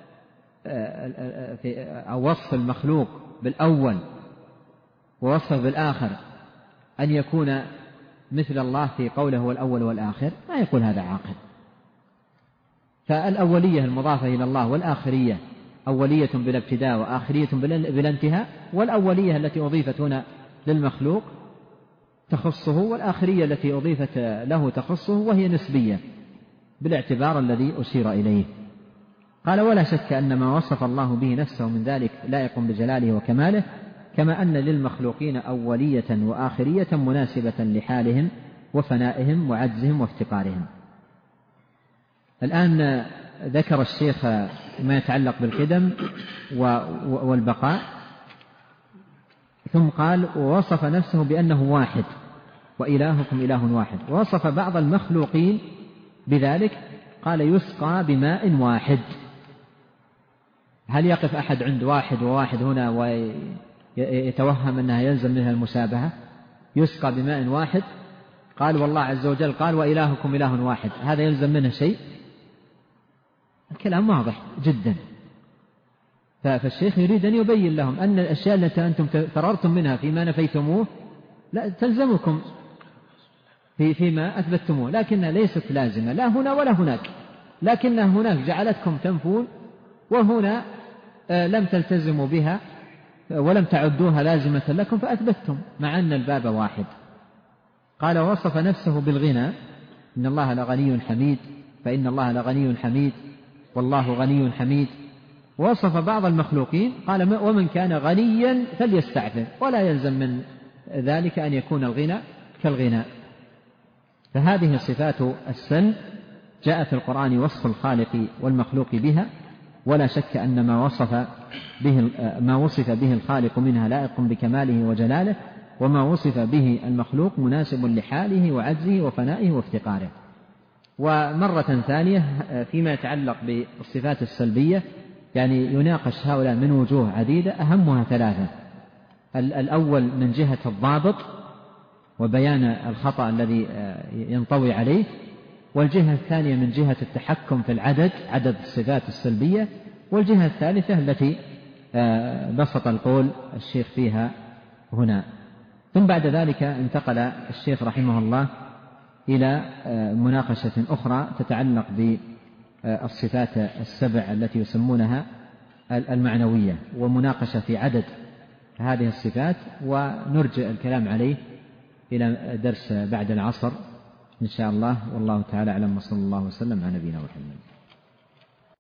أو وصف المخلوق بالأول ووصف بالآخر أن يكون مثل الله في قوله هو الأول والآخر؟ ما يقول هذا عاقل. فالأولية المضافة إلى الله والآخرية أولية بلا ابتداء وآخرية بلا انتهاء، والأولية التي أضيفت هنا للمخلوق تخصه، والآخرية التي أضيفت له تخصه، وهي نسبية بالاعتبار الذي أشير إليه. قال ولا شك أن ما وصف الله به نفسه من ذلك لائق بجلاله وكماله، كما أن للمخلوقين أولية وآخرية مناسبة لحالهم وفنائهم وعجزهم وافتقارهم. الآن ذكر الشيخ ما يتعلق بالقدم والبقاء، ثم قال ووصف نفسه بأنه واحد وإلهكم إله واحد، ووصف بعض المخلوقين بذلك قال يسقى بماء واحد. هل يقف أحد عند واحد وواحد هنا ويتوهم أنها يلزم منها المشابهة؟ يسقى بماء واحد، قال والله عز وجل قال وإلهكم إله واحد، هذا يلزم منه شيء؟ الكلام واضح جدا. فالشيخ يريد أن يبين لهم أن الأشياء التي أنتم فررتم منها فيما نفيتموه لا تلزمكم في فيما أثبتموه، لكنها ليست لازمة لا هنا ولا هناك، لكنها هناك جعلتكم تنفون، وهنا لم تلتزموا بها ولم تعدوها لازمة لكم فأثبتتم، مع أن الباب واحد. قال وصف نفسه بالغنى، إن الله لغني حميد، فإن الله لغني حميد والله غني حميد. وصف بعض المخلوقين قال ومن كان غنيا فليستعفف، ولا يلزم من ذلك أن يكون الغنى كالغنى. فهذه صفات السلب جاء في القرآن وصف الخالق والمخلوق بها، ولا شك أن ما وصف به ما وصف به الخالق منها لائق بكماله وجلاله، وما وصف به المخلوق مناسب لحاله وعجزه وفنائه وافتقاره. ومرة ثانية فيما يتعلق بالصفات السلبية يعني يناقش هؤلاء من وجوه عديدة، أهمها ثلاثة: الأول من جهة الضابط وبيان الخطأ الذي ينطوي عليه، والجهة الثانية من جهة التحكم في العدد عدد الصفات السلبية، والجهة الثالثة التي بسط القول الشيخ فيها هنا. ثم بعد ذلك انتقل الشيخ رحمه الله إلى مناقشة أخرى تتعلق بالصفات السبع التي يسمونها المعنوية، ومناقشة في عدد هذه الصفات، ونرجع الكلام عليه إلى درس بعد العصر إن شاء الله. والله تعالى أعلم، وصلى الله وسلم على نبينا محمد.